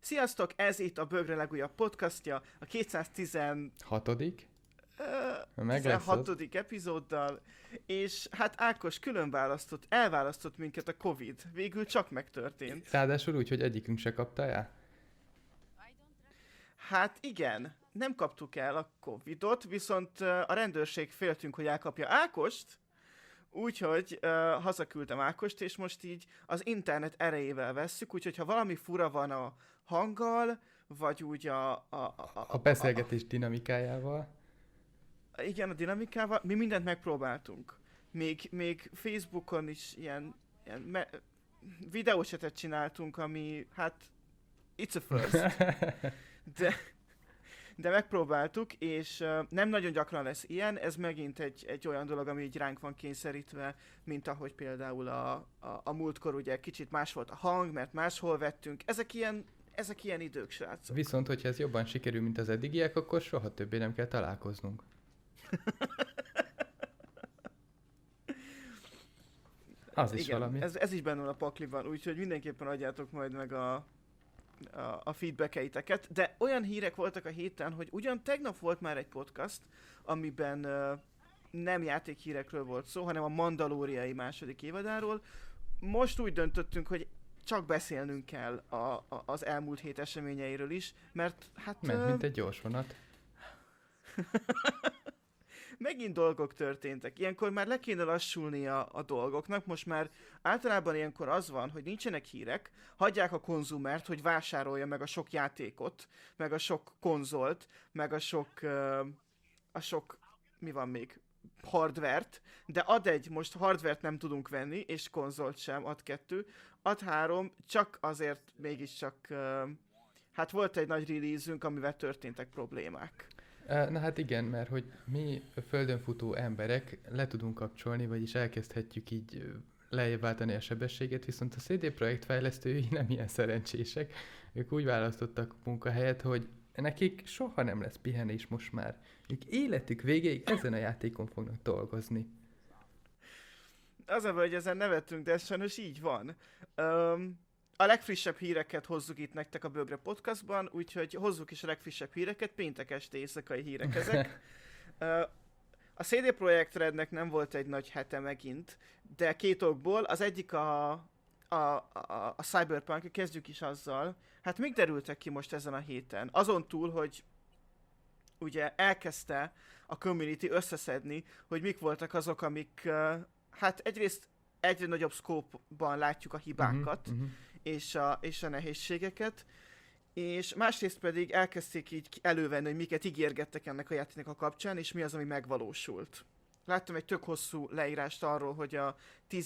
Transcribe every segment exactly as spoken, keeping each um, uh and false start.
Sziasztok, ez itt a Bögre legújabb podcastja, a kétszáztizenhatodik Hatodik? Uh, tizenhatodik epizóddal, és hát Ákos külön választott, elválasztott minket a Covid. Végül csak megtörtént. Ráadásul úgy, hogy egyikünk se kapta el? Hát igen, nem kaptuk el a Covidot, viszont uh, a rendőrség féltünk, hogy elkapja Ákost, úgyhogy uh, hazaküldtem Ákost, és most így az internet erejével vesszük, úgyhogy ha valami fura van a hanggal, vagy úgy a... A, a, a, a beszélgetés a, a, dinamikájával. Igen, a dinamikával. Mi mindent megpróbáltunk. Még, még Facebookon is ilyen, ilyen me- videócsetet csináltunk, ami, hát, it's a first. De, de megpróbáltuk, és uh, nem nagyon gyakran lesz ilyen. Ez megint egy, egy olyan dolog, ami így ránk van kényszerítve, mint ahogy például a, a, a múltkor ugye kicsit más volt a hang, mert máshol vettünk. Ezek ilyen, ezek ilyen idők, srácok. Viszont, hogyha ez jobban sikerül, mint az eddigiek, akkor soha többé nem kell találkoznunk. Az is igen, valami. Ez, ez is benne van a pakliban, úgyhogy mindenképpen adjátok majd meg a, a, a feedbackeiteket. De olyan hírek voltak a héten, hogy ugyan tegnap volt már egy podcast, amiben uh, nem játékhírekről volt szó, hanem a Mandalóriai második évadáról. Most úgy döntöttünk, hogy csak beszélnünk kell a, a, az elmúlt hét eseményeiről is, mert hát... Ment, uh, mint egy gyors vonat. Megint dolgok történtek. Ilyenkor már le kéne lassulnia a dolgoknak. Most már általában ilyenkor az van, hogy nincsenek hírek, hagyják a konzumert, hogy vásárolja meg a sok játékot, meg a sok konzolt, meg a sok, uh, a sok, mi van még, hardvert, de ad egy, most hardvert nem tudunk venni, és konzolt sem, ad kettő, ad három, csak azért mégiscsak, uh, hát volt egy nagy release-ünk, amivel történtek problémák. Na hát igen, mert hogy mi földön futó emberek le tudunk kapcsolni, vagyis elkezdhetjük így lejjebb váltani a sebességet, viszont a cé dé Projekt fejlesztői nem ilyen szerencsések. Ők úgy választottak munkahelyet, hogy nekik soha nem lesz pihenés most már. Ők életük végéig ezen a játékon fognak dolgozni. Az a baj, hogy ezen nevettünk, de ez sajnos így van. Um... A legfrissebb híreket hozzuk itt nektek a Bögre Podcastban, úgyhogy hozzuk is a legfrissebb híreket, péntek este éjszakai hírek ezek. A cé dé Projekt Rednek nem volt egy nagy hete megint, de két okból, az egyik a, a, a, a Cyberpunk, kezdjük is azzal. Hát még derültek ki most ezen a héten? Azon túl, hogy ugye elkezdte a community összeszedni, hogy mik voltak azok, amik, hát egyrészt egyre nagyobb szkópban látjuk a hibákat, uh-huh, uh-huh. És, a, és a nehézségeket, és másrészt pedig elkezdték így elővenni, hogy miket ígérgettek ennek a játéknak a kapcsán, és mi az, ami megvalósult. Láttam egy tök hosszú leírást arról, hogy a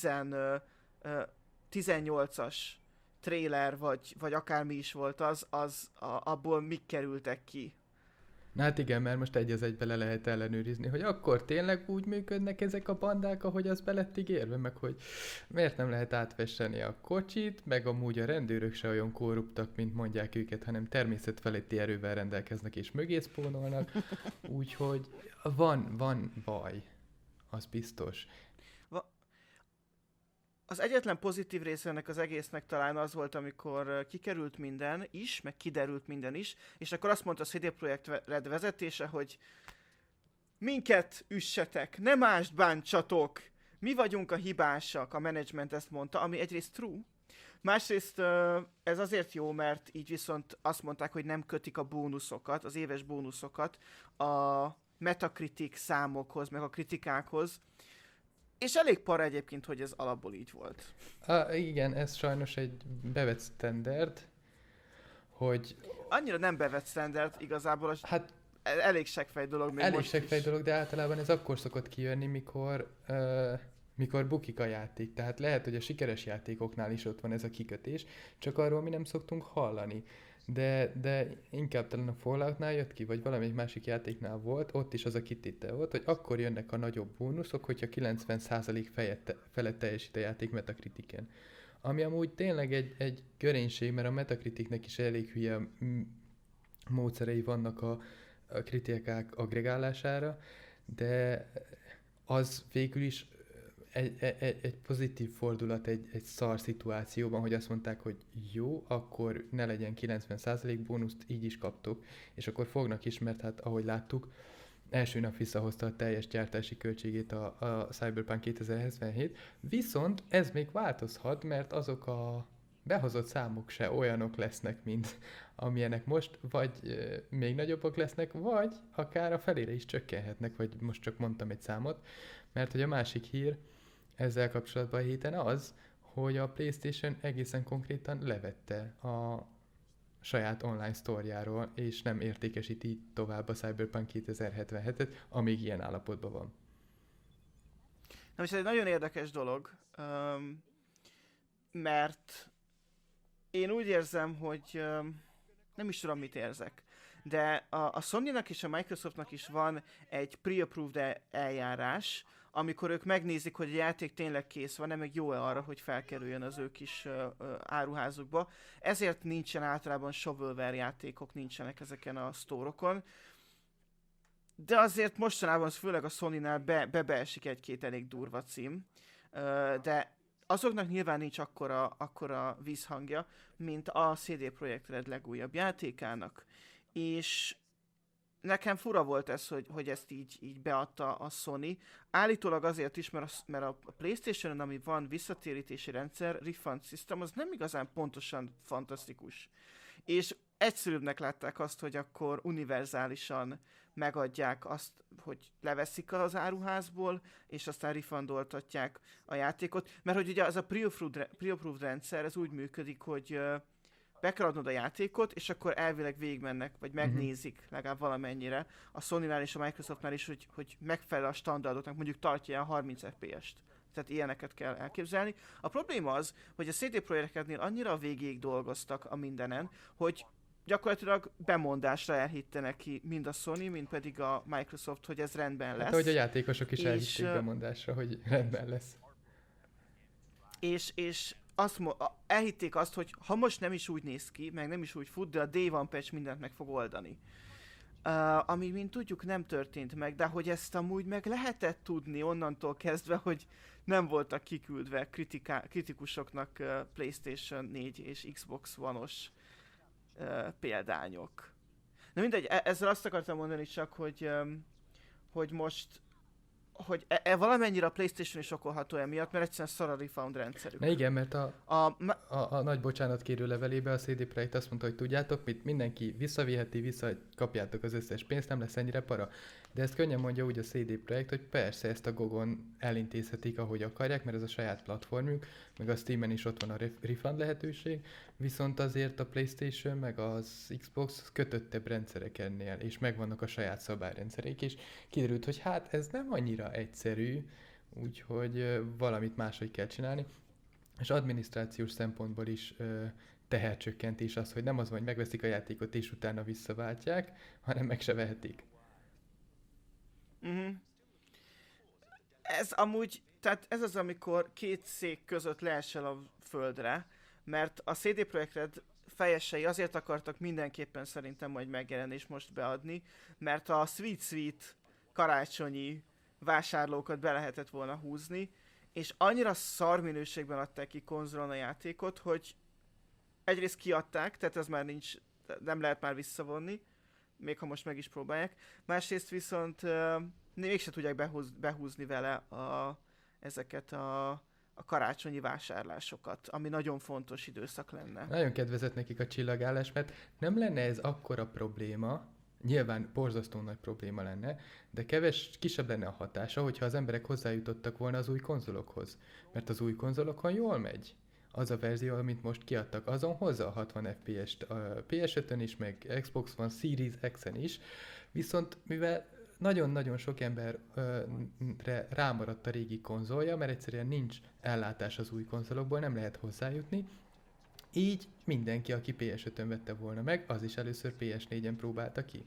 tizennyolcas trailer, vagy, vagy akármi is volt az, az a, abból mik kerültek ki. Na hát igen, mert most egy az egybe le lehet ellenőrizni, hogy akkor tényleg úgy működnek ezek a bandák, ahogy az be lett ígérve, meg hogy miért nem lehet átvesseni a kocsit, meg amúgy a rendőrök se olyan korruptak, mint mondják őket, hanem természetfeletti erővel rendelkeznek és mögé szpónolnak, úgyhogy van, van baj, az biztos. Az egyetlen pozitív része ennek az egésznek talán az volt, amikor kikerült minden is, meg kiderült minden is, és akkor azt mondta a cé dé Projekt Red vezetése, hogy minket üssetek, ne mást bántsatok, mi vagyunk a hibásak, a menedzsment ezt mondta, ami egyrészt true, másrészt ez azért jó, mert így viszont azt mondták, hogy nem kötik a bónuszokat, az éves bónuszokat a Metacritic számokhoz, meg a kritikákhoz. És elég para egyébként, hogy ez alapból így volt. Ah, igen, ez sajnos egy bevett standard, hogy... Annyira nem bevett standard igazából, az hát elég seggfej dolog még elég most seggfej is. dolog, de általában ez akkor szokott kijönni, mikor, uh, mikor bukik a játék. Tehát lehet, hogy a sikeres játékoknál is ott van ez a kikötés, csak arról mi nem szoktunk hallani. De, de inkább talán a Falloutnál jött ki, vagy valamelyik másik játéknál volt, ott is az a kitétel volt, hogy akkor jönnek a nagyobb bónuszok, hogyha kilencven százalék felett teljesít a játék Metacritiken. Ami amúgy tényleg egy, egy görénység, mert a Metacriticnek is elég hülye módszerei vannak a, a kritikák agregálására, de az végül is egy, egy, egy pozitív fordulat egy, egy szar szituációban, hogy azt mondták, hogy jó, akkor ne legyen kilencven százalék bónuszt, így is kaptuk, és akkor fognak is, mert hát ahogy láttuk, első nap visszahozta a teljes gyártási költségét a, a Cyberpunk kétezer-hetvenhét, viszont ez még változhat, mert azok a behozott számok se olyanok lesznek, mint amilyenek most, vagy e, még nagyobbak lesznek, vagy akár a felére is csökkenhetnek, vagy most csak mondtam egy számot, mert hogy a másik hír ezzel kapcsolatban a héten az, hogy a PlayStation egészen konkrétan levette a saját online sztorjáról, és nem értékesíti tovább a Cyberpunk kétezer-hetvenhetet, amíg ilyen állapotban van. Na most ez egy nagyon érdekes dolog, um, mert én úgy érzem, hogy um, nem is tudom, mit érzek, de a, a Sony-nak és a Microsoftnak is van egy pre-approved eljárás, amikor ők megnézik, hogy a játék tényleg kész van, nem meg jó-e arra, hogy felkerüljön az ő kis uh, uh, áruházukba. Ezért nincsen általában shovelware játékok, nincsenek ezeken a sztórokon. De azért mostanában, főleg a Sony-nál be, be beesik egy-két elég durva cím. Uh, de azoknak nyilván nincs akkora, akkora vízhangja, mint a cé dé Projekt Red legújabb játékának. És nekem fura volt ez, hogy, hogy ezt így, így beadta a Sony. Állítólag azért is, mert a, mert a PlayStation-on, ami van visszatérítési rendszer, refund system, az nem igazán pontosan fantasztikus. És egyszerűbbnek látták azt, hogy akkor univerzálisan megadják azt, hogy leveszik az áruházból, és aztán refundoltatják a játékot. Mert hogy ugye az a pre-approved, pre-approved rendszer, ez úgy működik, hogy be kell adnod a játékot, és akkor elvileg végigmennek, vagy megnézik uh-huh. legalább valamennyire a Sony-nál és a Microsoftnál is, hogy, hogy megfelel a standardoknak, mondjuk tartja ilyen harminc ef pé est. Tehát ilyeneket kell elképzelni. A probléma az, hogy a cé dé Projektnél annyira a végéig dolgoztak a mindenen, hogy gyakorlatilag bemondásra elhitte neki mind a Sony, mind pedig a Microsoft, hogy ez rendben lesz. Hát ahogy a játékosok is elhitték és, bemondásra, hogy rendben lesz. És, és azt mo- elhitték azt, hogy ha most nem is úgy néz ki, meg nem is úgy fut, de a Day One patch mindent meg fog oldani. Uh, ami, mint tudjuk, nem történt meg, de hogy ezt amúgy meg lehetett tudni onnantól kezdve, hogy nem voltak kiküldve kritiká- kritikusoknak uh, PlayStation négy és Xbox One-os uh, példányok. Na mindegy, e- ezzel azt akartam mondani csak, hogy, um, hogy most hogy e, e valamennyire a PlayStation is okolható emiatt, mert egyszerűen szar a refund rendszerük. Na igen, mert a, a, a, a nagy bocsánatkérő levelében a cé dé Projekt azt mondta, hogy tudjátok mit, mindenki visszaviheti, vissza, kapjátok az összes pénzt, nem lesz ennyire para. De ezt könnyen mondja úgy a cé dé Projekt, hogy persze ezt a Gogon elintézhetik, ahogy akarják, mert ez a saját platformjuk, meg a Steamen is ott van a refund lehetőség, viszont azért a PlayStation meg az Xbox kötöttebb rendszerek ennél, és megvannak a saját szabályrendszerék, és kiderült, hogy hát ez nem annyira egyszerű, úgyhogy valamit máshogy kell csinálni. És adminisztrációs szempontból is ö, tehercsökkentés az, hogy nem az van, hogy megveszik a játékot és utána visszaváltják, hanem meg se vehetik. Uh-huh. Ez amúgy, tehát ez az, amikor két szék között leesel a földre, mert a cé dé Projekt Red fejesei azért akartak mindenképpen szerintem majd megjelenni és most beadni, mert a Sweet Sweet karácsonyi vásárlókat be lehetett volna húzni, és annyira szar minőségben adták ki konzolon a játékot, hogy egyrészt kiadták, tehát ez már nincs, nem lehet már visszavonni, még ha most meg is próbálják. Másrészt viszont uh, mégsem tudják behúz, behúzni vele a, ezeket a, a karácsonyi vásárlásokat, ami nagyon fontos időszak lenne. Nagyon kedvezett nekik a csillagállás, mert nem lenne ez akkora probléma, nyilván borzasztó nagy probléma lenne, de keves, kisebb lenne a hatása, hogyha az emberek hozzájutottak volna az új konzolokhoz. Mert az új konzolokon jól megy. Az a verzió, amit most kiadtak, azon hozza a hatvan ef pé est a pé es ötön is, meg Xbox One Series X-en is, viszont mivel nagyon-nagyon sok emberre rámaradt a régi konzolja, mert egyszerűen nincs ellátás az új konzolokból, nem lehet hozzájutni, így mindenki, aki pé es ötön vette volna meg, az is először pé es négyen próbálta ki.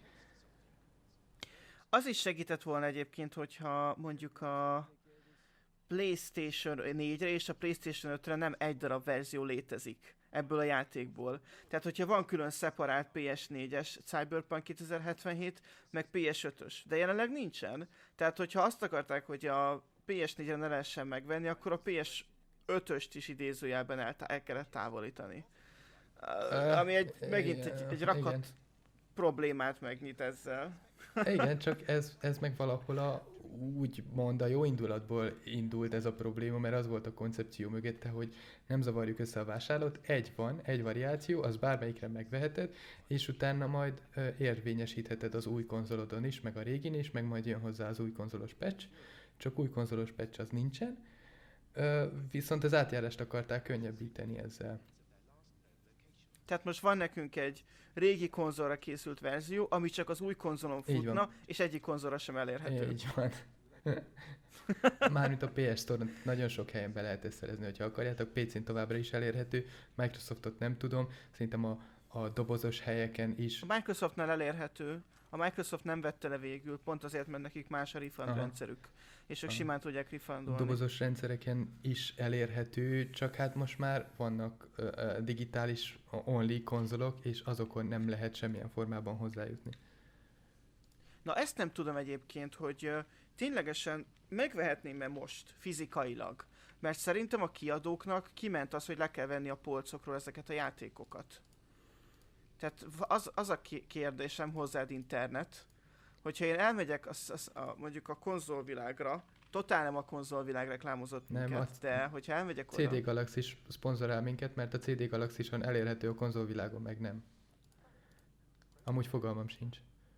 Az is segített volna egyébként, hogyha mondjuk a PlayStation négyre és a PlayStation ötre nem egy darab verzió létezik ebből a játékból. Tehát, hogyha van külön szeparált pé es négyes Cyberpunk kétezer-hetvenhét, meg pé es ötös, de jelenleg nincsen. Tehát, hogyha azt akarták, hogy a pé es négyre ne lehessen megvenni, akkor a pé es ötöst is idézőjelben el, el kellett távolítani. Uh, ami egy, megint egy, egy rakat igen. problémát megnyit ezzel. Igen, csak ez, ez meg valahol a, úgy mond, a jó indulatból indult ez a probléma, mert az volt a koncepció mögötte, hogy nem zavarjuk össze a vásárlót, egy van, egy variáció, az bármelyikre megveheted, és utána majd ö, érvényesítheted az új konzolodon is, meg a régin is, meg majd jön hozzá az új konzolos patch, csak új konzolos patch az nincsen, ö, viszont az átjárást akarták könnyebbíteni ezzel. Tehát most van nekünk egy régi konzolra készült verzió, ami csak az új konzolon futna, és egyik konzolra sem elérhető. Így van. Mármint a pé es Store-on nagyon sok helyen be lehet ezt szerezni, hogyha akarjátok. pé cén továbbra is elérhető, Microsoftot nem tudom, szerintem a, a dobozos helyeken is. A Microsoftnál elérhető, a Microsoft nem vette le végül, pont azért, mert nekik más a refund Aha. rendszerük, és ők Aha. simán tudják refundolni. Dobozos rendszereken is elérhető, csak hát most már vannak uh, uh, digitális only konzolok, és azokon nem lehet semmilyen formában hozzájutni. Na ezt nem tudom egyébként, hogy uh, ténylegesen megvehetném-e most fizikailag, mert szerintem a kiadóknak kiment az, hogy le kell venni a polcokról ezeket a játékokat. Tehát az, az a kérdésem hozzád internet, hogyha én elmegyek az, az, a, mondjuk a konzolvilágra, totál nem a konzolvilág reklámozott minket, nem, de hogyha elmegyek oda... cé dé Galaxis szponzorál minket, mert a cé dé Galaxison elérhető a konzolvilágon, meg nem. Amúgy fogalmam sincs.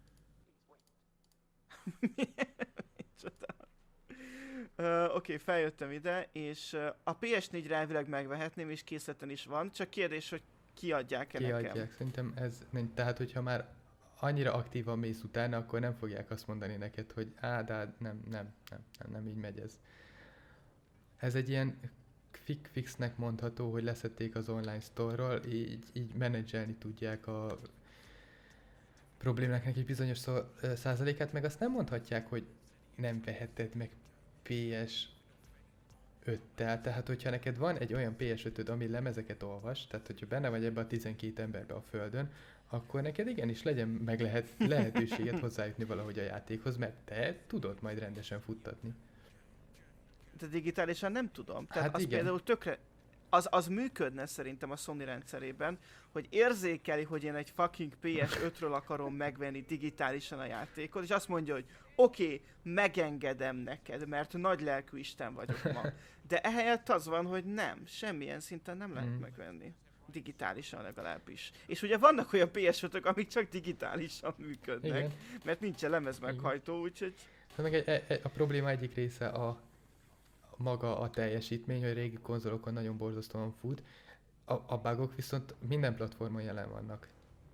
Uh, Oké, okay, feljöttem ide, és uh, a pé es négyre elvileg megvehetném, és készleten is van, csak kérdés, hogy kiadják-e nekem. Kiadják, szerintem ez nem, tehát hogyha már annyira aktívan mész utána, akkor nem fogják azt mondani neked, hogy á, de nem, nem, nem, nem, nem így megy ez. Ez egy ilyen quick fixnek mondható, hogy leszették az online store-ról, így, így menedzselni tudják a problémáknak egy bizonyos szó, százalékát, meg azt nem mondhatják, hogy nem veheted meg pé es öttel, tehát hogyha neked van egy olyan pé es ötöd, ami lemezeket olvas, tehát hogyha benne vagy ebbe a tizenkét emberbe a földön, akkor neked igenis legyen meg lehet, lehetőséget hozzájutni valahogy a játékhoz, mert te tudod majd rendesen futtatni. De digitálisan nem tudom. Tehát hát az igen. például tökre... Az, az működne szerintem a Sony rendszerében, hogy érzékeli, hogy én egy fucking pé es ötről akarom megvenni digitálisan a játékot, és azt mondja, hogy oké, okay, megengedem neked, mert nagy lelkű Isten vagyok ma. De ehelyett az van, hogy nem, semmilyen szinten nem lehet mm. megvenni. Digitálisan legalábbis. És ugye vannak olyan pé es ötök, amik csak digitálisan működnek, igen. mert nincsen lemez meghajtó, úgyhogy... Hát meg egy, egy, a probléma egyik része a maga a teljesítmény, hogy régi konzolokon nagyon borzasztóan fut, a, a bugok viszont minden platformon jelen vannak.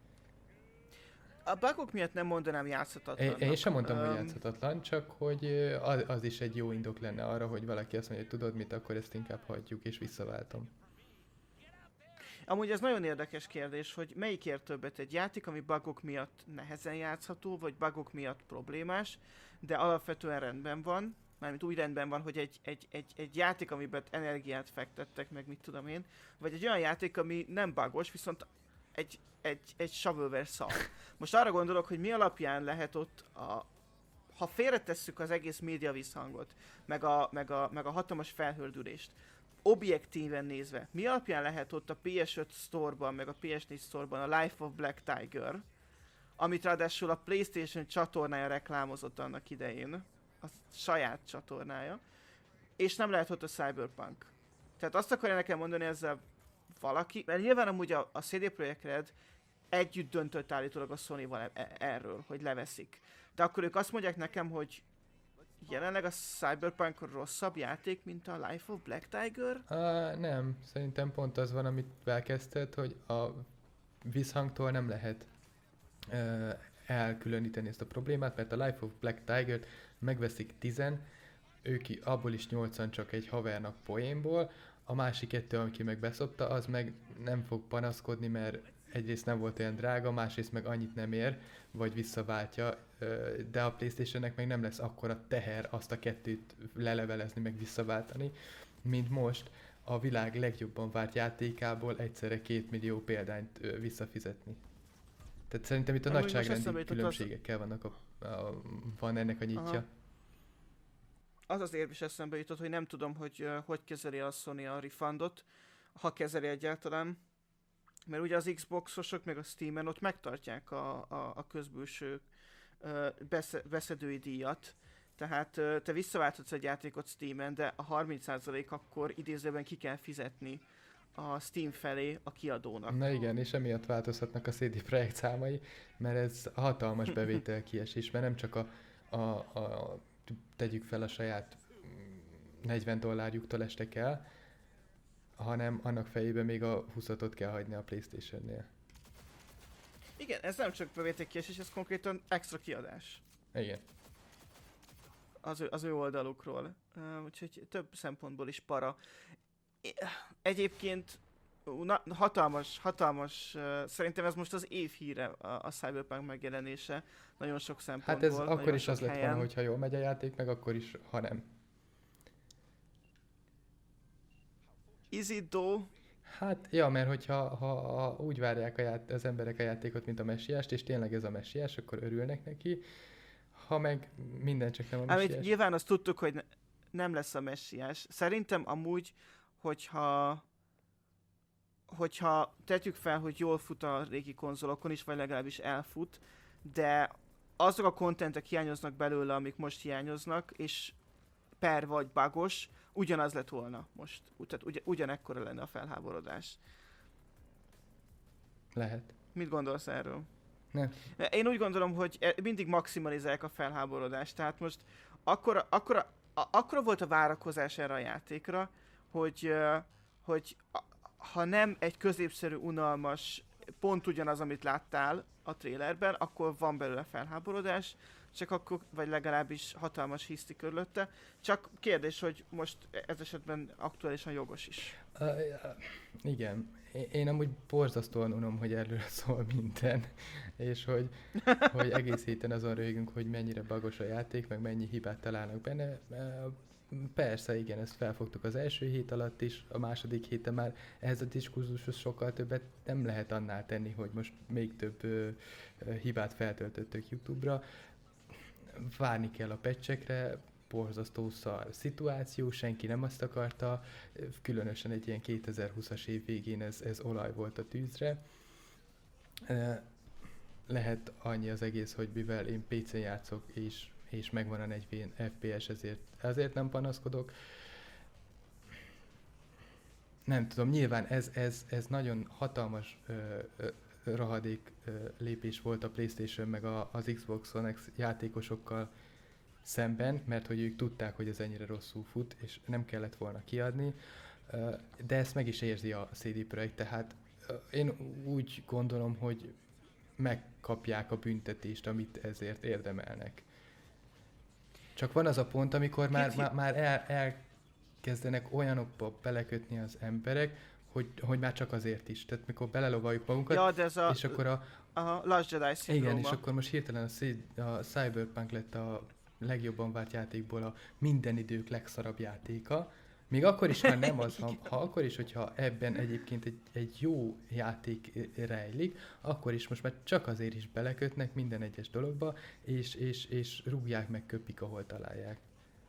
A bugok miatt nem mondanám játszhatatlannak. Én, én sem mondtam, um, hogy játszhatatlan, csak hogy az, az is egy jó indok lenne arra, hogy valaki azt mondja, hogy tudod mit, akkor ezt inkább hagyjuk és visszaváltom. Amúgy ez nagyon érdekes kérdés, hogy melyik ér többet, egy játék, ami bugok miatt nehezen játszható, vagy bugok miatt problémás, de alapvetően rendben van, mármint úgy rendben van, hogy egy, egy, egy, egy játék, amiben energiát fektettek, meg mit tudom én, vagy egy olyan játék, ami nem bugos, viszont egy, egy, egy shovelware szar. Most arra gondolok, hogy mi alapján lehet ott, a, ha félretesszük az egész média visszhangot, meg a, meg, a, meg a hatalmas felhördülést, objektíven nézve, mi alapján lehet ott a pé es öt Store-ban, meg a pé es négy Store-ban a Life of Black Tiger, amit ráadásul a PlayStation csatornája reklámozott annak idején, a saját csatornája, és nem lehet ott a Cyberpunk. Tehát azt akarja nekem mondani ezzel valaki, mert nyilván amúgy a, a cé dé Projekt Red együtt döntött állítólag a Sony-val e- erről, hogy leveszik. De akkor ők azt mondják nekem, hogy jelenleg a Cyberpunk rosszabb játék, mint a Life of Black Tiger? Uh, nem, szerintem pont az van, amit elkezdted, hogy a visszhangtól nem lehet uh, elkülöníteni ezt a problémát, mert a Life of Black Tiger-t megveszik tizen, ők abból is nyolcan csak egy havernak poénból, a másik kettő, aki meg beszopta, az meg nem fog panaszkodni, mert egyrészt nem volt olyan drága, másrészt meg annyit nem ér, vagy visszaváltja, de a PlayStationnek meg nem lesz akkora teher azt a kettőt lelevelezni, meg visszaváltani, mint most a világ legjobban várt játékából egyszerre két millió példányt visszafizetni. Tehát szerintem itt a nagyságrendi különbségekkel vannak a, a, van ennek a nyitja. Aha. az az érv is eszembe jutott, hogy nem tudom, hogy uh, hogy kezeli a Sony a refundot, ha kezeli egyáltalán, mert ugye az Xboxosok meg a Steamen ott megtartják a, a, a közbülső uh, besze, beszedői díjat, tehát uh, te visszaválthatsz egy játékot Steamen, de a harminc százalék akkor idézőben ki kell fizetni a Steam felé a kiadónak. Na igen, és emiatt változhatnak a cé dé Projekt számai, mert ez hatalmas bevétel kiesés, mert nem csak a, a, a tegyük fel a saját negyven dollárjuktól estek el, hanem annak fejében még a húszat kell hagyni a PlayStation-nél. Igen, ez nem csak bevételkiesés, ez konkrétan extra kiadás. Igen. Az ő, az ő oldalukról. Uh, úgyhogy több szempontból is para. Egyébként na, hatalmas, hatalmas, uh, szerintem ez most az év híre a, a Cyberpunk megjelenése. Nagyon sok szempontból. Hát ez akkor is az lett helyen. volna, hogyha jól megy a játék, meg akkor is, ha nem. Is it though? Hát, ja, mert hogyha ha, ha úgy várják a ját, az emberek a játékot, mint a messiást, és tényleg ez a messiás, akkor örülnek neki. Ha meg minden csak nem a messiás. Amit nyilván azt tudtuk, hogy ne, nem lesz a messiás. Szerintem amúgy, hogyha hogyha tetjük fel, hogy jól fut a régi konzolokon is, vagy legalábbis elfut, de azok a kontentek hiányoznak belőle, amik most hiányoznak, és per vagy bugos, ugyanaz lett volna most. Tehát ugy, ugyanekkora lenne a felháborodás. Lehet. Mit gondolsz erről? Nem. Én úgy gondolom, hogy mindig maximalizálják a felháborodást, tehát most akkora, akkora, akkora volt a várakozás erre a játékra, hogy, hogy ha nem egy középszerű, unalmas, pont ugyanaz, amit láttál a trailerben, akkor van belőle felháborodás, csak akkor, vagy legalábbis hatalmas hiszti körülötte. Csak kérdés, hogy most ez esetben aktuálisan jogos is. Uh, igen. Én amúgy borzasztóan unom, hogy erről szól minden, és hogy, hogy egész héten azon röhögünk, hogy mennyire bagos a játék, meg mennyi hibát találnak benne. Persze, igen, ezt felfogtuk az első hét alatt is, a második héten már ehhez a diskurzushoz sokkal többet nem lehet annál tenni, hogy most még több ö, ö, hibát feltöltöttök YouTube-ra. Várni kell a patchekre, borzasztó szar szituáció, senki nem azt akarta, különösen egy ilyen kétezer-húszas év végén ez, ez olaj volt a tűzre. Lehet annyi az egész, hogy mivel én pé cén játszok, és, és megvan a negyven ef pé es, ezért, ezért nem panaszkodok. Nem tudom, nyilván ez, ez, ez nagyon hatalmas ö, ö, rahadék ö, lépés volt a PlayStation meg a, az Xbox One X játékosokkal szemben, mert hogy ők tudták, hogy ez ennyire rosszul fut, és nem kellett volna kiadni, de ezt meg is érzi a cé dé Projekt, tehát én úgy gondolom, hogy megkapják a büntetést, amit ezért érdemelnek. Csak van az a pont, amikor már, már, már el, elkezdenek olyanokba belekötni az emberek, hogy, hogy már csak azért is. Tehát mikor belelovaljuk magunkat, ja, de ez a, és akkor a... a Last Jedi szindróma. Igen, és akkor most hirtelen a, C- a Cyberpunk lett a legjobban várt játékból a minden idők legszarabb játéka. Még akkor is, ha nem az, ha, ha akkor is, hogyha ebben egyébként egy, egy jó játék rejlik, akkor is most már csak azért is belekötnek minden egyes dologba, és, és, és rúgják meg, köpik, ahol találják.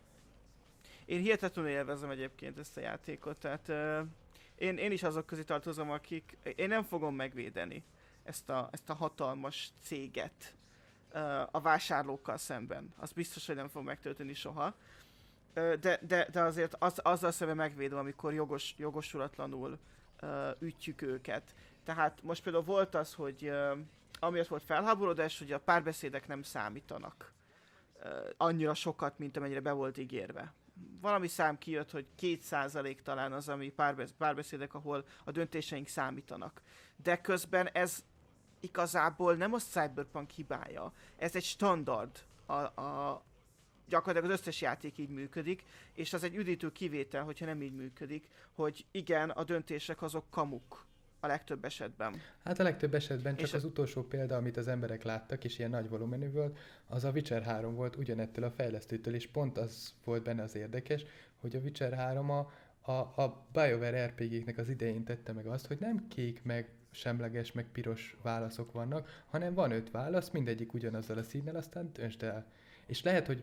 Én hihetetlenül élvezem egyébként ezt a játékot, tehát uh, én, én is azok közé tartozom, akik, én nem fogom megvédeni ezt a, ezt a hatalmas céget a vásárlókkal szemben. Az biztos, hogy nem fog megtölteni soha. De, de, de azért az, azzal szemben megvédem, amikor jogos, jogosulatlanul uh, ütjük őket. Tehát most például volt az, hogy uh, amiatt volt felháborodás, hogy a párbeszédek nem számítanak uh, annyira sokat, mint amennyire be volt ígérve. Valami szám kijött, hogy két százalék talán az, ami párbesz- párbeszédek, ahol a döntéseink számítanak. De közben ez igazából nem a Cyberpunk hibája. Ez egy standard. A, a, gyakorlatilag az összes játék így működik, és az egy üdítő kivétel, hogyha nem így működik, hogy igen, a döntések azok kamuk a legtöbb esetben. Hát a legtöbb esetben csak és az utolsó példa, amit az emberek láttak, és ilyen nagy volumenű volt, az a Witcher három volt ugyanettől a fejlesztőtől, és pont az volt benne az érdekes, hogy a Witcher három a, a, a BioWare er pé gé-knek az idején tette meg azt, hogy nem kék meg semleges, meg piros válaszok vannak, hanem van öt válasz, mindegyik ugyanazzal a színnel, aztán döntsd el. És lehet, hogy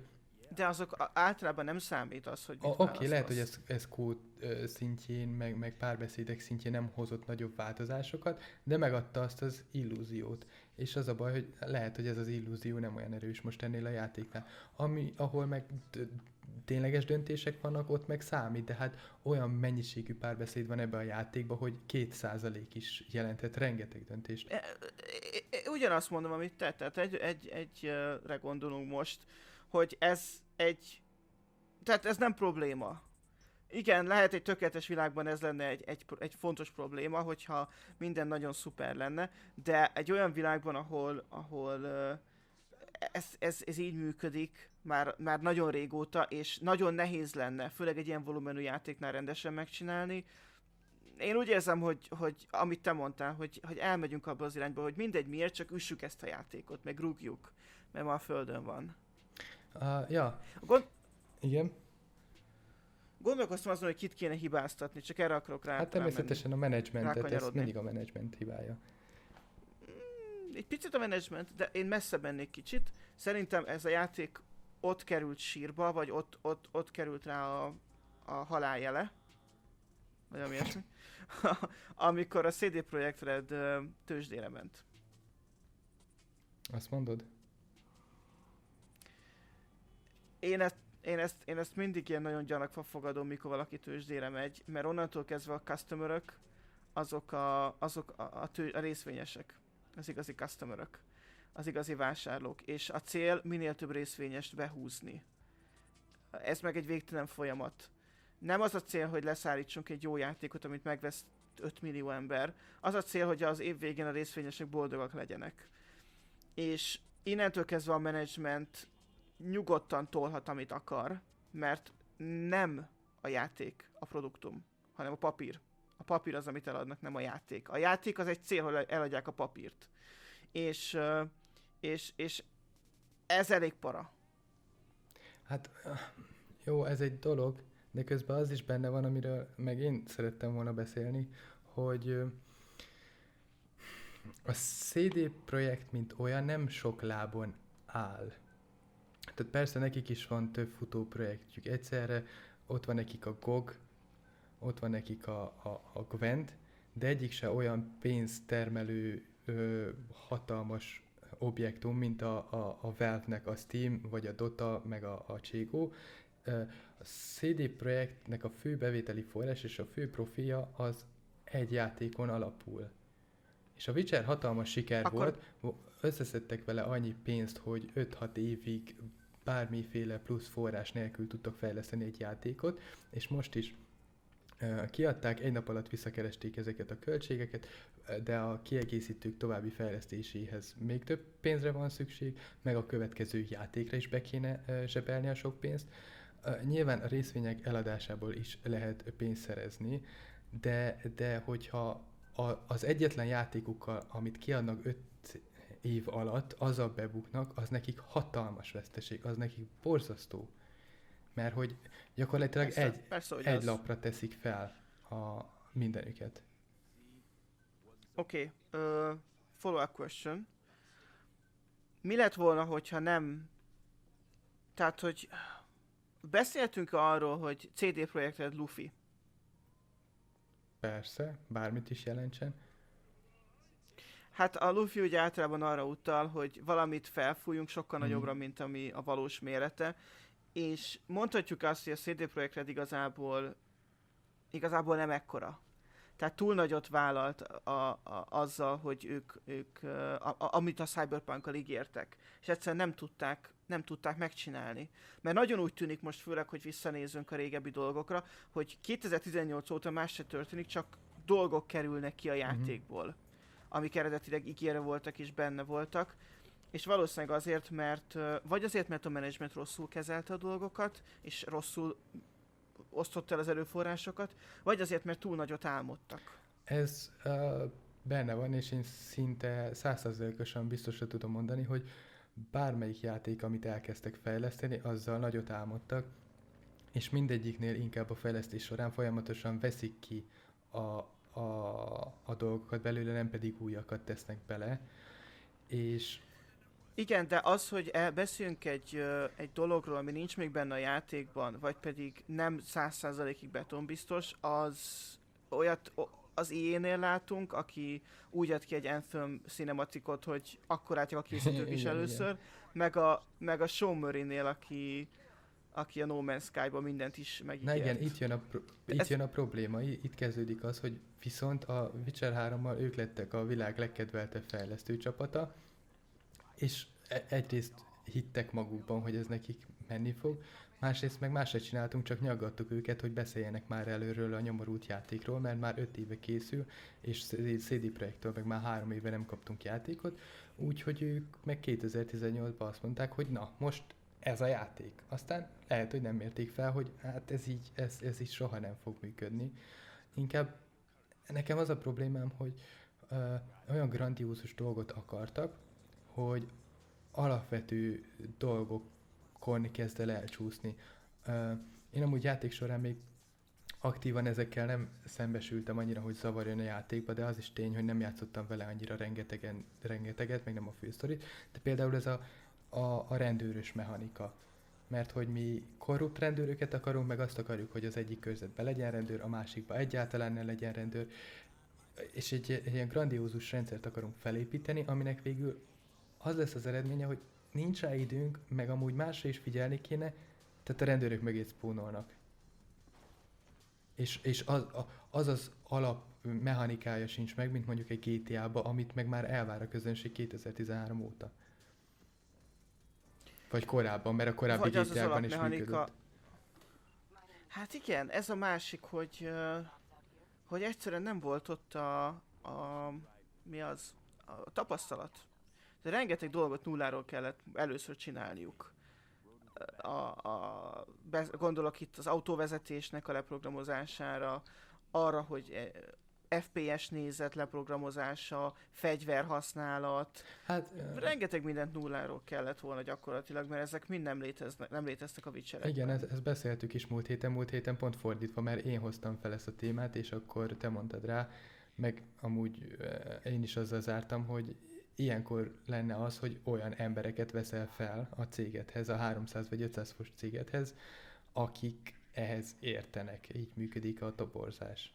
De azok a- általában nem számít az, hogy O- mit Oké, okay, lehet, hogy választasz. ez, ez kód ö, szintjén, meg, meg párbeszédek szintjén nem hozott nagyobb változásokat, de megadta azt az illúziót. És az a baj, hogy lehet, hogy ez az illúzió nem olyan erős most ennél a játéknál. Ami, ahol meg d- tényleges döntések vannak, ott meg számít, de hát olyan mennyiségű párbeszéd van ebbe a játékba, hogy két százalék is jelenthet rengeteg döntést. E- e- e- Ugyanazt mondom, amit te, tehát egy, egy, egyre gondolunk most, hogy ez egy, tehát ez nem probléma. Igen, lehet egy tökéletes világban ez lenne egy, egy, egy fontos probléma, hogyha minden nagyon szuper lenne, de egy olyan világban, ahol, ahol ö, ez, ez, ez így működik már, már nagyon régóta, és nagyon nehéz lenne, főleg egy ilyen volumenű játéknál rendesen megcsinálni. Én úgy érzem, hogy, hogy amit te mondtál, hogy, hogy elmegyünk abba az irányba, hogy mindegy miért, csak üssük ezt a játékot, meg rúgjuk, mert ma a földön van. Uh, ja, Gond, igen. gondolkoztam azon, hogy kit kéne hibáztatni, csak erre akarok rá. Hát természetesen a menedzsmentet, ez rákanyarodni. mindig a menedzsment hibája. Egy picit a menedzsment, de én messze mennék kicsit. Szerintem ez a játék ott került sírba, vagy ott, ott, ott került rá a, a haláljele. Vagy ami ilyesmi. Amikor a cé dé Projekt Red ö, tőzsdére ment. Azt mondod? Én ezt, én, ezt, én ezt mindig ilyen nagyon gyanakva fogadom, mikor valaki tőzsdére megy, mert onnantól kezdve a customerök, azok a, azok a, a, tő, a részvényesek, az igazi customerök, az igazi vásárlók, és a cél minél több részvényest behúzni. Ez meg egy végtelen folyamat. Nem az a cél, hogy leszállítsunk egy jó játékot, amit megvesz öt millió ember. Az a cél, hogy az év végén a részvényesek boldogak legyenek. És innentől kezdve a menedzsment nyugodtan tolhat, amit akar, mert nem a játék a produktum, hanem a papír. A papír az, amit eladnak, nem a játék. A játék az egy cél, hogy eladják a papírt. És, ö, és, és ez elég para. Hát jó, ez egy dolog, de közben az is benne van, amiről meg én szerettem volna beszélni, hogy ö, a cé dé Projekt, mint olyan, nem sok lábon áll. Tehát persze nekik is van több futó projektjük egyszerre, ott van nekik a gé o gé, ott van nekik a, a, a Gwent, de egyik se olyan pénztermelő ö, hatalmas objektum, mint a, a, a Valve-nek a Steam, vagy a Dota, meg a, a Cségó. A cé dé Projektnek a fő bevételi forrás és a fő profilja az egy játékon alapul. És a Witcher hatalmas siker Akkor- volt, összeszedtek vele annyi pénzt, hogy öt-hat évig bármiféle plusz forrás nélkül tudtak fejleszteni egy játékot, és most is uh, kiadták, egy nap alatt visszakeresték ezeket a költségeket, de a kiegészítők további fejlesztéséhez még több pénzre van szükség, meg a következő játékra is be kéne uh, zsebelni a sok pénzt. Uh, nyilván a részvények eladásából is lehet pénzt szerezni, de, de hogyha a, az egyetlen játékukkal, amit kiadnak öt év alatt, azzal bebuknak, az nekik hatalmas veszteség, az nekik borzasztó. Mert hogy gyakorlatilag Persze, egy, persze, hogy egy az. lapra teszik fel a mindenüket. Oké, okay. uh, follow-up question. Mi lett volna, hogyha nem... Tehát, hogy beszéltünk arról, hogy cé dé Projekt Red Luffy. Persze, bármit is jelentsen. Hát a Luffy ugye általában arra utal, hogy valamit felfújunk sokkal Mhm. nagyobbra, mint ami a valós mérete. És mondhatjuk azt, hogy a cé dé Projekt Red igazából, igazából nem ekkora. Tehát túl nagyot vállalt a, a, azzal, hogy ők, ők a, a, amit a Cyberpunkkal ígértek. És egyszerűen nem tudták, nem tudták megcsinálni. Mert nagyon úgy tűnik most főleg, hogy visszanézzünk a régebbi dolgokra, hogy kétezer-tizennyolc óta más se történik, csak dolgok kerülnek ki a játékból, amik eredetileg ígérve voltak és benne voltak. És valószínűleg azért, mert ö, vagy azért, mert a menedzsment rosszul kezelte a dolgokat, és rosszul osztott el az erőforrásokat, vagy azért, mert túl nagyot álmodtak. Ez uh, benne van, és én szinte száz százalékosan biztosra tudom mondani, hogy bármelyik játék, amit elkezdtek fejleszteni, azzal nagyot álmodtak, és mindegyiknél inkább a fejlesztés során folyamatosan veszik ki a, a, a dolgokat belőle, nem pedig újakat tesznek bele. És Igen, de az, hogy el, beszéljünk egy, ö, egy dologról, ami nincs még benne a játékban, vagy pedig nem száz százalékig betonbiztos, az olyat o- az i á-nél látunk, aki úgy ad ki egy Anthem cinematicot, hogy akkor látják a készítők is Igen, igen. először, meg a, meg a Sean Murray-nél, aki, aki a No Man's Sky-ban mindent is Na igen, megígért. itt jön a, pro- De itt ez- jön a probléma, I- itt kezdődik az, hogy viszont a Witcher hárommal ők lettek a világ legkedveltebb fejlesztő csapata, és e- egyrészt hittek magukban, hogy ez nekik menni fog, másrészt meg másra csináltunk, csak nyaggattuk őket, hogy beszéljenek már előről a nyomorult játékról, mert már öt éve készül, és cé dé Projektől meg már három éve nem kaptunk játékot, úgyhogy ők meg kétezer-tizennyolcban azt mondták, hogy na, most ez a játék. Aztán lehet, hogy nem mérték fel, hogy hát ez így, ez, ez így soha nem fog működni. Inkább nekem az a problémám, hogy ö, olyan grandiózus dolgot akartak, hogy alapvető dolgokon kezd el elcsúszni. Ö, én amúgy játék során még aktívan ezekkel nem szembesültem annyira, hogy zavarjon a játékba, de az is tény, hogy nem játszottam vele annyira rengetegen, rengeteget, meg nem a fősztorit, de például ez a, a, a rendőrös mechanika. Mert hogy mi korrupt rendőröket akarunk, meg azt akarjuk, hogy az egyik körzetben legyen rendőr, a másikban egyáltalán ne legyen rendőr, és egy, egy ilyen grandiózus rendszert akarunk felépíteni, aminek végül az lesz az eredménye, hogy nincs rá időnk, meg amúgy másra is figyelni kéne, tehát a rendőrök mögé spónolnak. És, és az, a, az az alap mechanikája sincs meg, mint mondjuk egy gé té á-ba, amit meg már elvár a közönség kétezer-tizenhárom óta. Vagy korábban, mert a korábbi Vagy az gé té az á-ban is alapmechanika. működött. Hát igen, ez a másik, hogy, ö, hogy egyszerűen nem volt ott a, a mi az, a tapasztalat. De rengeteg dolgot nulláról kellett először csinálniuk. A, a, be, gondolok itt az autóvezetésnek a leprogramozására, arra, hogy eh, ef pé es nézet leprogramozása, fegyverhasználat, Hát, ö, rengeteg mindent nulláról kellett volna gyakorlatilag, mert ezek mind nem, léteznek, nem léteztek a Witcherekben. igen, ezt, ezt beszéltük is múlt héten, múlt héten pont fordítva, mert én hoztam fel ezt a témát, és akkor te mondtad rá, meg amúgy ö, én is azzal zártam, hogy ilyenkor lenne az, hogy olyan embereket veszel fel a cégedhez, a háromszáz vagy ötszáz fős cégedhez, akik ehhez értenek. Így működik a toborzás.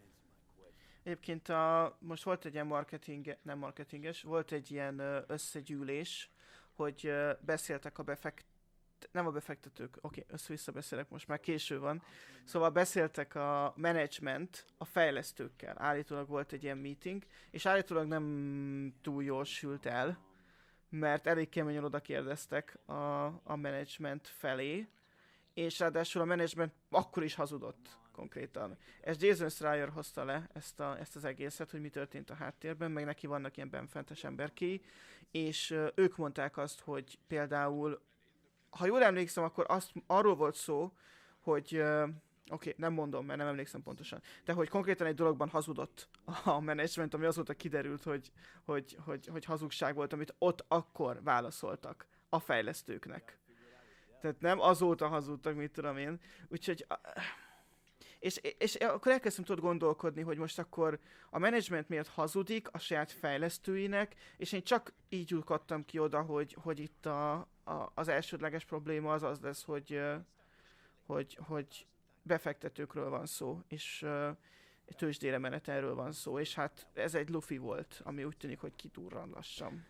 Egyébként a, most volt egy ilyen marketing, nem marketinges, volt egy ilyen ö, összegyűlés, hogy ö, beszéltek a befekt, nem a befektetők, oké, össze-vissza beszélek, most már késő van. Szóval beszéltek a management a fejlesztőkkel. Állítólag volt egy ilyen meeting, és állítólag nem túl jól sült el, mert elég keményen oda kérdeztek a, a management felé, és ráadásul a management akkor is hazudott konkrétan. Ez Jason Schreier hozta le ezt, a, ezt az egészet, hogy mi történt a háttérben, meg neki vannak ilyen benfentes emberkéi, és ö, ők mondták azt, hogy például, ha jól emlékszem, akkor azt, arról volt szó, hogy ö, oké, okay, nem mondom, mert nem emlékszem pontosan, de hogy konkrétan egy dologban hazudott a management, ami azóta kiderült, hogy, hogy, hogy, hogy hazugság volt, amit ott akkor válaszoltak a fejlesztőknek. Tehát nem azóta hazudtak, mit tudom én. Úgyhogy... És, és akkor elkezdtem tudod gondolkodni, hogy most akkor a menedzsment miért hazudik a saját fejlesztőinek, és én csak így jutottam ki oda, hogy, hogy itt a, a, az elsődleges probléma az az lesz, hogy, ö, hogy, hogy befektetőkről van szó, és uh, tőzsdére menetelről van szó, és hát ez egy lufi volt, ami úgy tűnik, hogy kiturran lassan.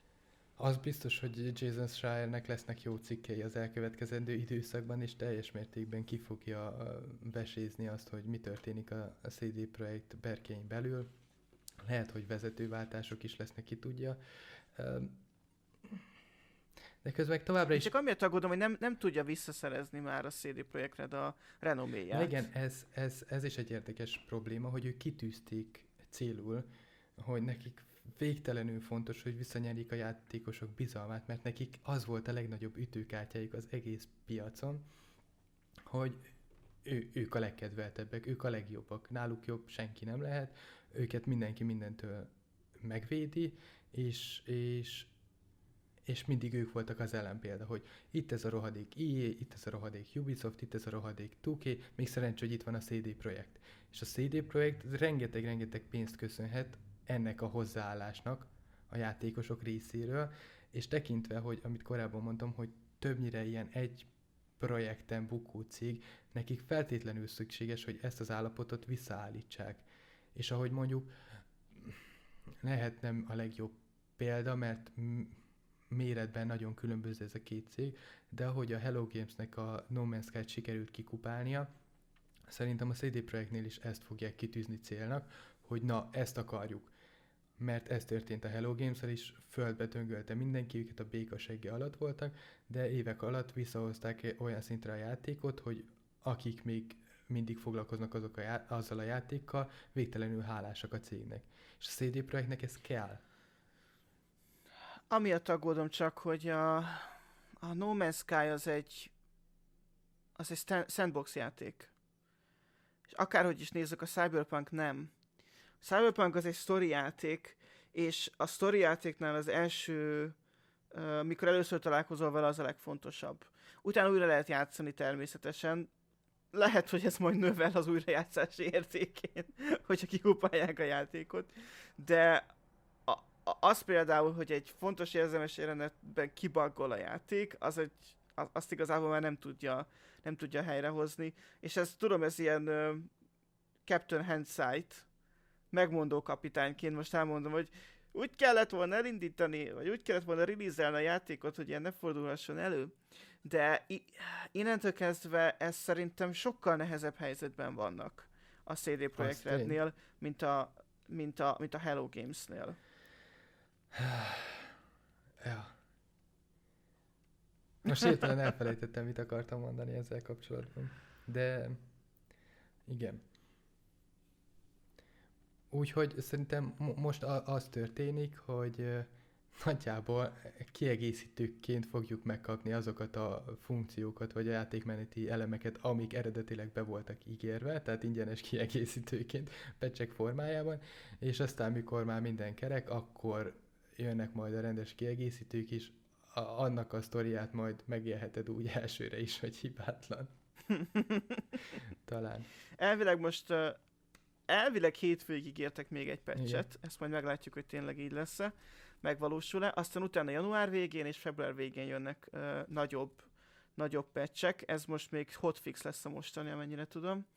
Az biztos, hogy Jason Schreiernek lesznek jó cikkei az elkövetkezendő időszakban, és teljes mértékben ki fogja vesézni azt, hogy mi történik a, a cé dé Projekt berkein belül. Lehet, hogy vezetőváltások is lesznek, ki tudja. De közben meg továbbra Én is... csak amiatt aggódom, hogy nem, nem tudja visszaszerezni már a cé dé Projekt Red a renoméját. Igen, ez, ez, ez is egy érdekes probléma, hogy ők kitűzték célul, hogy nekik végtelenül fontos, hogy visszanyerjék a játékosok bizalmát, mert nekik az volt a legnagyobb ütőkártyájuk az egész piacon, hogy ő, ők a legkedveltebbek, ők a legjobbak, náluk jobb senki nem lehet, őket mindenki mindentől megvédi, és, és, és mindig ők voltak az ellenpélda, hogy itt ez a rohadék i á, itt ez a rohadék Ubisoft, itt ez a rohadék two K, még szerencsé, hogy itt van a cé dé Projekt. És a cé dé Projekt rengeteg-rengeteg pénzt köszönhet ennek a hozzáállásnak, a játékosok részéről, és tekintve, hogy amit korábban mondtam, hogy többnyire ilyen egy projekten bukó cég, nekik feltétlenül szükséges, hogy ezt az állapotot visszaállítsák. És ahogy mondjuk, lehet nem a legjobb példa, mert méretben nagyon különböző ez a két cég, de ahogy a Hello Games-nek a No Man's Sky-t sikerült kikupálnia, szerintem a cé dé Projektnél is ezt fogják kitűzni célnak, hogy na, ezt akarjuk. Mert ez történt a Hello Games-el is, földbe döngölte mindenki, őket a békasegge alatt voltak, de évek alatt visszahozták olyan szintre a játékot, hogy akik még mindig foglalkoznak azok a já- azzal a játékkal, végtelenül hálásak a cégnek. És a cé dé Projektnek ez kell. Amiatt aggódom csak, hogy a, a No Man's Sky az egy az egy stand, sandbox játék. És akárhogy is nézzük, a Cyberpunk nem. A Cyberpunk az egy sztori játék, és a sztori játéknál az első, uh, mikor először találkozol vele, az a legfontosabb. Utána újra lehet játszani természetesen. Lehet, hogy ez majd növel az újrajátszási értékén, hogyha kikupálják a játékot. De a, a, az például, hogy egy fontos érzelmes jelenetben kibaggol a játék, az egy, az, azt igazából már nem tudja, nem tudja helyrehozni. És ezt tudom, ez ilyen uh, Captain Hindsight, megmondó kapitányként most elmondom, hogy úgy kellett volna elindítani, vagy úgy kellett volna release-elni a játékot, hogy ilyen ne fordulhasson elő. De i- innentől kezdve ez szerintem sokkal nehezebb helyzetben vannak a cé dé Projekt Rednél, mint a, mint, a, mint a Hello Games-nél. Ja. Most hirtelen elfelejtettem, mit akartam mondani ezzel kapcsolatban. De igen. Úgyhogy szerintem mo- most a- az történik, hogy uh, nagyjából kiegészítőként fogjuk megkapni azokat a funkciókat, vagy a játékmeneti elemeket, amik eredetileg be voltak ígérve, tehát ingyenes kiegészítőként, patchek formájában, és aztán mikor már minden kerek, akkor jönnek majd a rendes kiegészítők is, a- annak a sztoriát majd megélheted úgy elsőre is, hogy hibátlan. Talán. Elvileg most uh, elvileg hétfőig ígértek még egy patchet, ezt majd meglátjuk, hogy tényleg így lesz-e, megvalósul-e. Aztán utána január végén és február végén jönnek uh, nagyobb, nagyobb patchek. Ez most még hotfix lesz a mostani, amennyire tudom.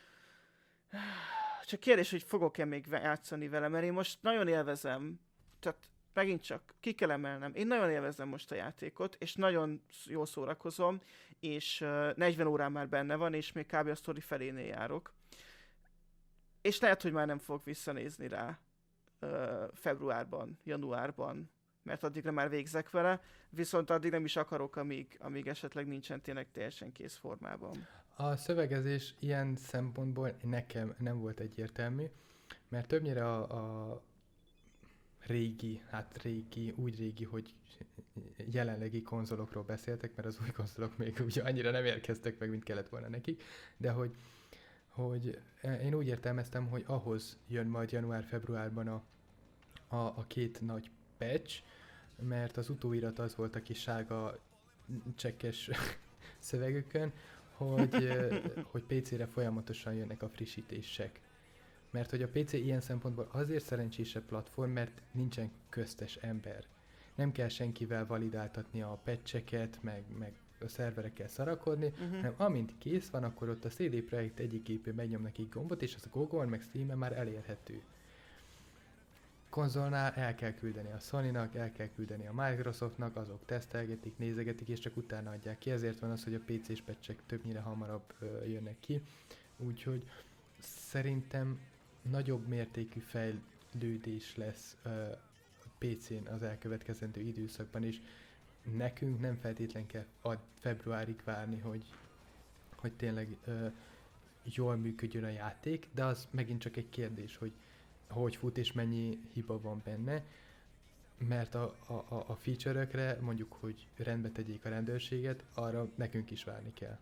Csak kérdés, hogy fogok-e még játszani vele, mert én most nagyon élvezem, tehát megint csak ki kell emelnem, én nagyon élvezem most a játékot, és nagyon jól szórakozom, és uh, negyven órán már benne van, és még kb. A sztori felénél járok. És lehet, hogy már nem fogok visszanézni rá uh, februárban, januárban, mert addigra már végzek vele, viszont addig nem is akarok, amíg, amíg esetleg nincsen tényleg teljesen kész formában. A szövegezés ilyen szempontból nekem nem volt egyértelmű, mert többnyire a, a régi, hát régi, úgy régi, hogy jelenlegi konzolokról beszéltek, mert az új konzolok még ugye annyira nem érkeztek meg, mint kellett volna nekik, de hogy hogy én úgy értelmeztem, hogy ahhoz jön majd január-februárban a, a, a két nagy patch, mert az utóirat az volt a kis sárga csekkes szövegükön, hogy, hogy pé cére folyamatosan jönnek a frissítések. Mert hogy a pé cé ilyen szempontból azért szerencsésebb platform, mert nincsen köztes ember. Nem kell senkivel validáltatni a patcheket, meg, meg a szerverekkel szarakodni, uh-huh. hanem amint kész van, akkor ott a cé dé Projekt egyik gépén megnyomnak egy gombot, és az a Google meg Steam-en már elérhető. Konzolnál el kell küldeni a Sony-nak, el kell küldeni a Microsoftnak, azok tesztelgetik, nézegetik, és csak utána adják ki. Ezért van az, hogy a pé cés patchek többnyire hamarabb ö, jönnek ki. Úgyhogy szerintem nagyobb mértékű fejlődés lesz ö, a pé cén az elkövetkezendő időszakban is. Nekünk nem feltétlen kell a februárig várni, hogy, hogy tényleg ö, jól működjön a játék, de az megint csak egy kérdés, hogy hogy fut és mennyi hiba van benne, mert a, a, a feature-ökre, mondjuk, hogy rendbe tegyék a rendőrséget, arra nekünk is várni kell.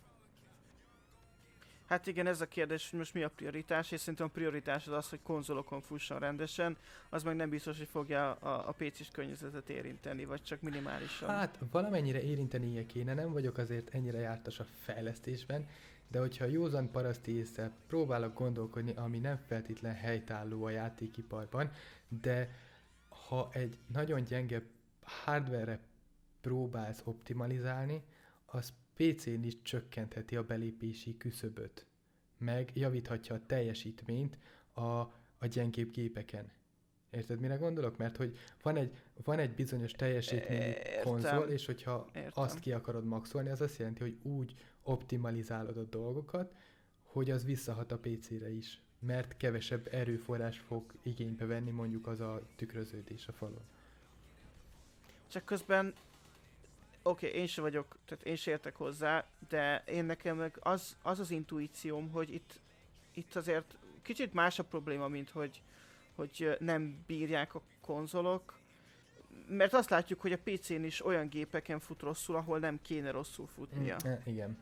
Hát igen, ez a kérdés, hogy most mi a prioritás, és szerintem a prioritás az az, hogy konzolokon fusson rendesen, az meg nem biztos, hogy fogja a, a pé cés környezetet érinteni, vagy csak minimálisan. Hát valamennyire érintenie kéne, nem vagyok azért ennyire jártas a fejlesztésben, de hogyha józan paraszti észre próbálok gondolkodni, ami nem feltétlen helytálló a játékiparban, de ha egy nagyon gyenge hardware-re próbálsz optimalizálni, az pé cén is csökkentheti a belépési küszöböt, meg javíthatja a teljesítményt a, a gyengébb gépeken. Érted, mire gondolok? Mert hogy van egy, van egy bizonyos teljesítményű konzol, és hogyha Értem. azt ki akarod maxolni, az azt jelenti, hogy úgy optimalizálod a dolgokat, hogy az visszahat a pé cére is. Mert kevesebb erőforrás fog igénybe venni mondjuk az a tükröződés a falon. Csak közben, oké, okay, én sem vagyok, tehát én sem értek hozzá, de én nekem meg az az, az intuícióm, hogy itt, itt azért kicsit más a probléma, mint hogy, hogy nem bírják a konzolok, mert azt látjuk, hogy a pé cén is olyan gépeken fut rosszul, ahol nem kéne rosszul futnia. Mm, e, igen.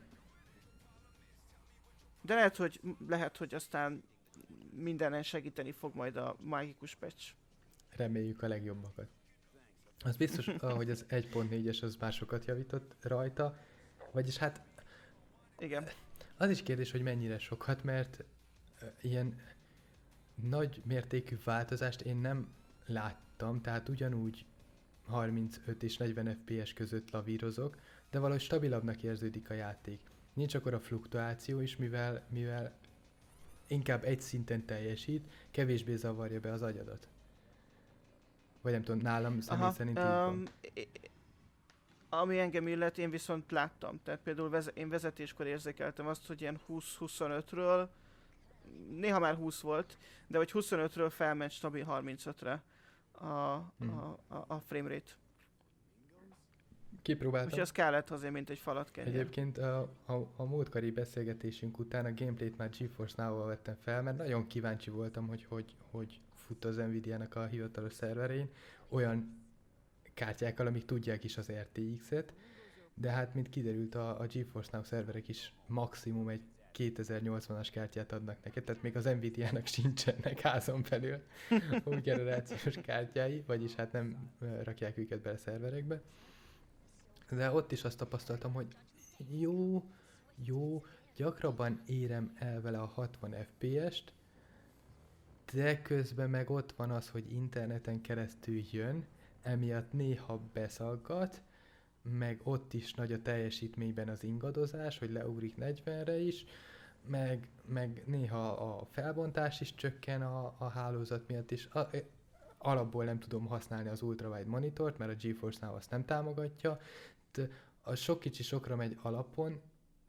De lehet, hogy, lehet, hogy aztán mindenen segíteni fog majd a mágikus patch. Reméljük a legjobbakat. Az biztos, hogy az egy pont négyes az már sokat javított rajta, vagyis hát Igen. az is kérdés, hogy mennyire sokat, mert uh, ilyen nagy mértékű változást én nem láttam, tehát ugyanúgy harmincöt és negyven ef pé es között lavírozok, de valahogy stabilabbnak érződik a játék. Nincs akkor a fluktuáció is, mivel, mivel inkább egy szinten teljesít, kevésbé zavarja be az agyadat. Vagy nem tudom, nálam személy szerint így van. Um, ami engem illet, én viszont láttam. Tehát például veze- én vezetéskor érzékeltem azt, hogy ilyen húsz-huszonötről, néha már húsz volt, de hogy huszonötről felment stabil harmincötre a, Hmm. a, a, a framerate. Kipróbáltam. Úgyhogy az kellett azért, mint egy falat kenjen. Egyébként a, a, a múltkori beszélgetésünk után a gameplayt már GeForce Now-val vettem fel, mert nagyon kíváncsi voltam, hogy hogy, hogy fut az Nvidia-nak a hivatalos szerverén olyan kártyákkal, amik tudják is az er té iksz-et, de hát mint kiderült, a, a GeForce Now szerverek is maximum egy kétezer-nyolcvanas kártyát adnak neked, tehát még az Nvidia-nak sincsenek házon belül új generációs kártyái, vagyis hát nem ö, rakják őket bele szerverekbe. De ott is azt tapasztaltam, hogy jó, jó, gyakrabban érem el vele a hatvan ef pé est, de közben meg ott van az, hogy interneten keresztül jön, emiatt néha beszaggat, meg ott is nagy a teljesítményben az ingadozás, hogy leugrik negyvenre is, meg, meg néha a felbontás is csökken a, a hálózat miatt is. A, alapból nem tudom használni az ultrawide monitort, mert a GeForce Now azt nem támogatja. A sok kicsi sokra megy alapon,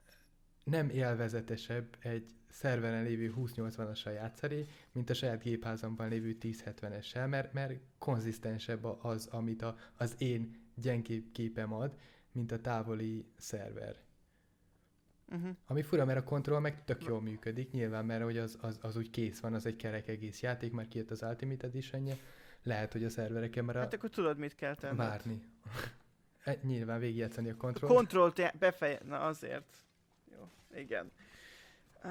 nem élvezetesebb egy szerveren lévő húsz-nyolcvanassal játszani, mint a saját gépházamban lévő tíz hetvenessel, mert, mert konzisztensebb az, amit a, az én gyengébb képem ad, mint a távoli szerver. Uh-huh. Ami fura, mert a kontroll meg tök jól működik, nyilván, mert hogy az, az, az úgy kész van, az egy kerek egész játék, már kijött az Ultimate Edition-je, lehet, hogy a szervereken már a... Hát akkor tudod, mit kell tenned. Várni. Nyilván végigjátszani a A kontrollt. kontrollt befeje... Na azért. Jó, igen. Uh,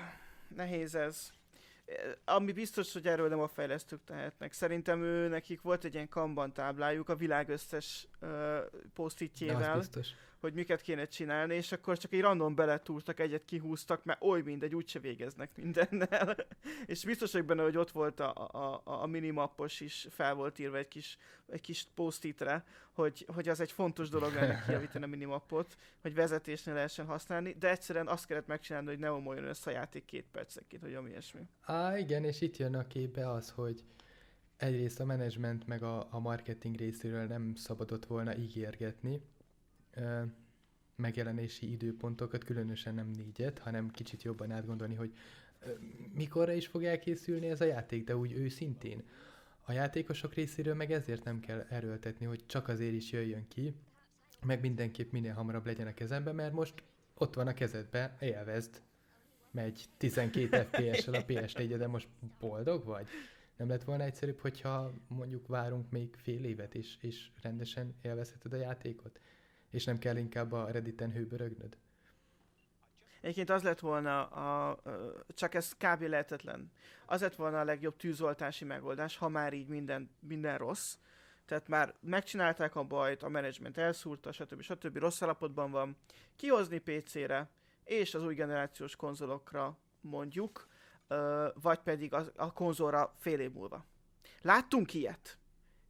nehéz ez. Ami biztos, hogy erről nem a fejlesztők tehetnek. Szerintem ő, nekik volt egy ilyen Kanban táblájuk a világ összes uh, posztitjével, hogy miket kéne csinálni, és akkor csak egy random beletúrtak, egyet kihúztak, mert oly mindegy, úgyse végeznek mindennel. És biztos vagyok benne, hogy ott volt a, a, a minimappos is, fel volt írva egy kis, egy kis post-itre, hogy, hogy az egy fontos dolog lenne kijavítani a minimappot, hogy vezetésnél lehessen használni, de egyszerűen azt kellett megcsinálni, hogy ne omoljon össze a játék két percenként, hogy ami ilyesmi. Á, igen, és itt jön a képbe az, hogy egyrészt a menedzsment meg a, a marketing részéről nem szabadott volna ígérgetni ö, megjelenési időpontokat, különösen nem négyet, hanem kicsit jobban átgondolni, hogy ö, mikorra is fog elkészülni ez a játék, de úgy őszintén. A játékosok részéről meg ezért nem kell erőltetni, hogy csak azért is jöjjön ki, meg mindenképp minél hamarabb legyen a kezembe, mert most ott van a kezedbe, élvezd. Megy tizenkét ef pé essel a pé es négy, de most boldog vagy? Nem lett volna egyszerűbb, hogyha mondjuk várunk még fél évet, és, és rendesen élvezheted a játékot? És nem kell inkább a Redditen hőbörögnöd? Egyébként az lett volna, a, a, csak ez kb. Lehetetlen. Az lett volna a legjobb tűzoltási megoldás, ha már így minden, minden rossz. Tehát már megcsinálták a bajt, a menedzsment elszúrta, stb. stb. Rossz állapotban van. Kihozni pé cére, és az új generációs konzolokra mondjuk, ö, vagy pedig a, a konzolra fél év múlva. Láttunk ilyet?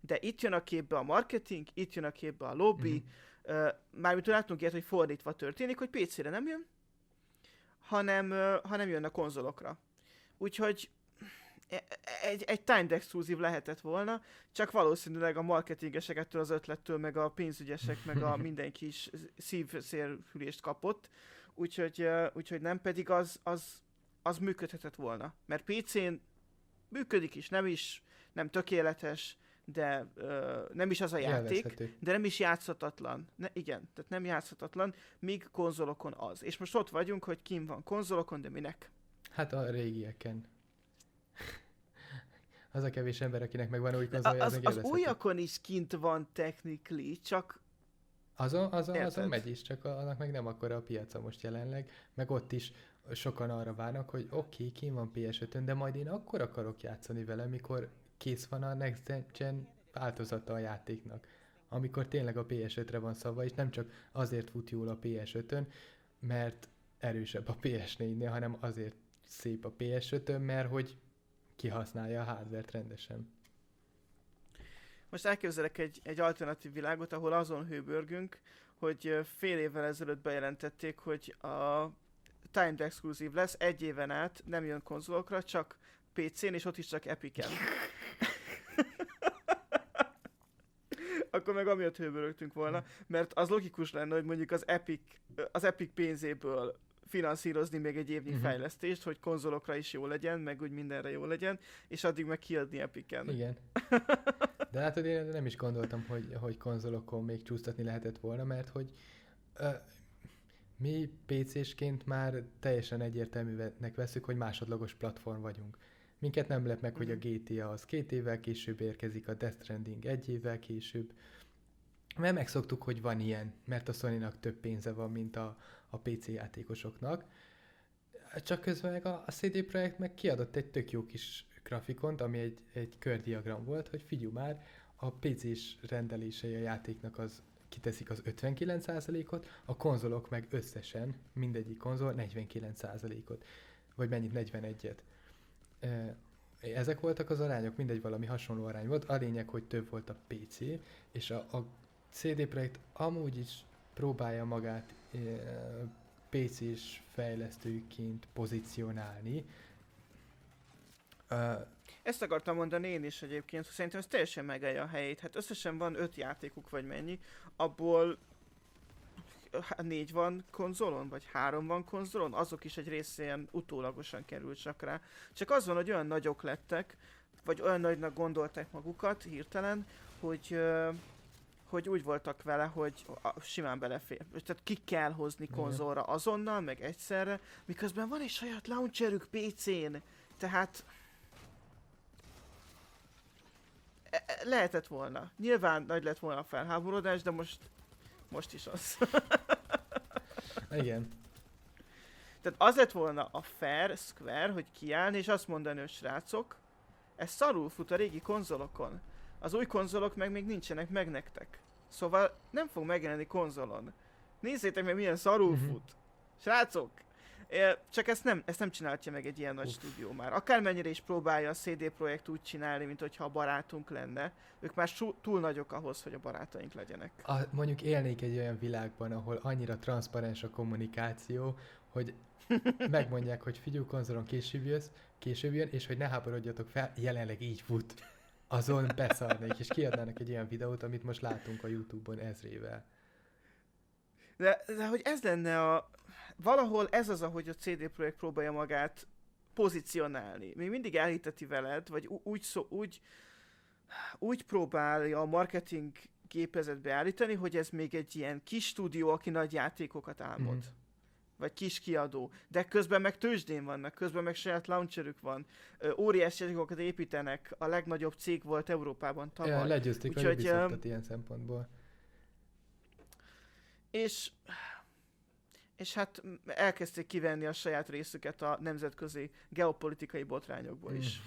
De itt jön a képbe a marketing, itt jön a képbe a lobby, uh-huh. uh, mármint látunk ilyet, hogy fordítva történik, hogy pé cére nem jön, hanem, uh, hanem jön a konzolokra. Úgyhogy egy, egy timed exclusive lehetett volna, csak valószínűleg a marketingesek ettől az ötlettől, meg a pénzügyesek, meg a mindenki is szívszélfülést kapott, úgyhogy, uh, úgyhogy nem, pedig az, az, az működhetett volna. Mert pé cén működik is, nem is, nem tökéletes, de uh, nem is az a játék, de nem is játszhatatlan. Ne, igen, tehát nem játszhatatlan, míg konzolokon az. És most ott vagyunk, hogy kim van konzolokon, de minek? Hát a régieken. Az a kevés ember, akinek megvan új konzolja, az, az, az újakon is kint van technically, csak azon, azon, azon megy is, csak annak meg nem akkora a piaca most jelenleg, meg ott is sokan arra várnak, hogy oké, okay, kint van pé es ötön, de majd én akkor akarok játszani vele, mikor kész van a Next Gen változata a játéknak. Amikor tényleg a pé es ötre van szava, és nem csak azért fut jól a pé es ötön, mert erősebb a pé es négynél, hanem azért szép a pé es ötön, mert hogy kihasználja a hardware-t rendesen. Most elképzelek egy, egy alternatív világot, ahol azon hőbörgünk, hogy fél évvel ezelőtt bejelentették, hogy a timed exclusive lesz, egy éven át nem jön konzolokra, csak pé cén, és ott is csak Epicen. Akkor meg amiatt hőbörögtünk volna, mert az logikus lenne, hogy mondjuk az Epic, az Epic pénzéből finanszírozni még egy évnyi uh-huh. fejlesztést, hogy konzolokra is jó legyen, meg úgy mindenre jó legyen, és addig meg kiadni Epicen. Igen. De látod, én nem is gondoltam, hogy, hogy konzolokon még csúsztatni lehetett volna, mert hogy uh, mi pé césként már teljesen egyértelműnek veszük, hogy másodlagos platform vagyunk. Minket nem lep meg, uh-huh. hogy a gé té á az két évvel később érkezik, a Death Stranding egy évvel később. Mert megszoktuk, hogy van ilyen, mert a Sony-nak több pénze van, mint a, a pé cé játékosoknak. Csak közben meg a, a cé dé Projekt meg kiadott egy tök jó kis grafikont, ami egy, egy kördiagram volt, hogy figyelj már, a pé cés rendelései a játéknak az kiteszik az ötvenkilenc százalékot, a konzolok meg összesen, mindegyik konzol negyvenkilenc százalékot. Vagy mennyit? negyvenegyet. Ezek voltak az arányok, mindegy, valami hasonló arány volt. A lényeg, hogy több volt a pé cé, és a, a cé dé Projekt amúgy is próbálja magát e, pé cés fejlesztőként pozícionálni. Uh, Ezt akartam mondani én is egyébként, szerintem ez teljesen megállja a helyét. Hát összesen van öt játékuk, vagy mennyi, abból négy van konzolon, vagy három van konzolon, azok is egy részén utólagosan került csak rá. Csak az van, hogy olyan nagyok lettek, vagy olyan nagynak gondolták magukat hirtelen, hogy, hogy úgy voltak vele, hogy simán belefér. Tehát ki kell hozni konzolra azonnal, meg egyszerre, miközben van egy saját launcherük pé cén. Tehát lehetett volna. Nyilván nagy lett volna a felháborodás, de most most is az. Igen. Tehát az lett volna a fair Square, hogy kiállni és azt mondani, hogy srácok, ez szarul fut a régi konzolokon. Az új konzolok meg még nincsenek meg nektek. Szóval nem fog megjelenni konzolon. Nézzétek meg, milyen szarul uh-huh. fut. Srácok! Csak ezt nem, ezt nem csinálja meg egy ilyen nagy Uff. stúdió már. Akármennyire is próbálja a cé dé Projekt úgy csinálni, mint hogyha a barátunk lenne. Ők már sú, túl nagyok ahhoz, hogy a barátaink legyenek. A, mondjuk élnék egy olyan világban, ahol annyira transzparens a kommunikáció, hogy megmondják, hogy figyelj, konzolon később jössz, később jön, és hogy ne háborodjatok fel, jelenleg így fut. Azon beszarnék, és kiadnának egy olyan videót, amit most látunk a YouTube-on ezrével. De, de hogy ez lenne a... Valahol ez az, ahogy a cé dé Projekt próbálja magát pozícionálni. Még mindig elhiteti veled, vagy úgy, szó, úgy, úgy próbálja a marketing gépezetbe állítani, hogy ez még egy ilyen kis stúdió, aki nagy játékokat álmod. Mm. Vagy kis kiadó. De közben meg tőzsdén vannak, közben meg saját launcherük van. Ö, óriási játékokat építenek, a legnagyobb cég volt Európában tavaly. Ja, legyőzték a Ubisoftot ilyen szempontból. És... És hát elkezdték kivenni a saját részüket a nemzetközi geopolitikai botrányokból is.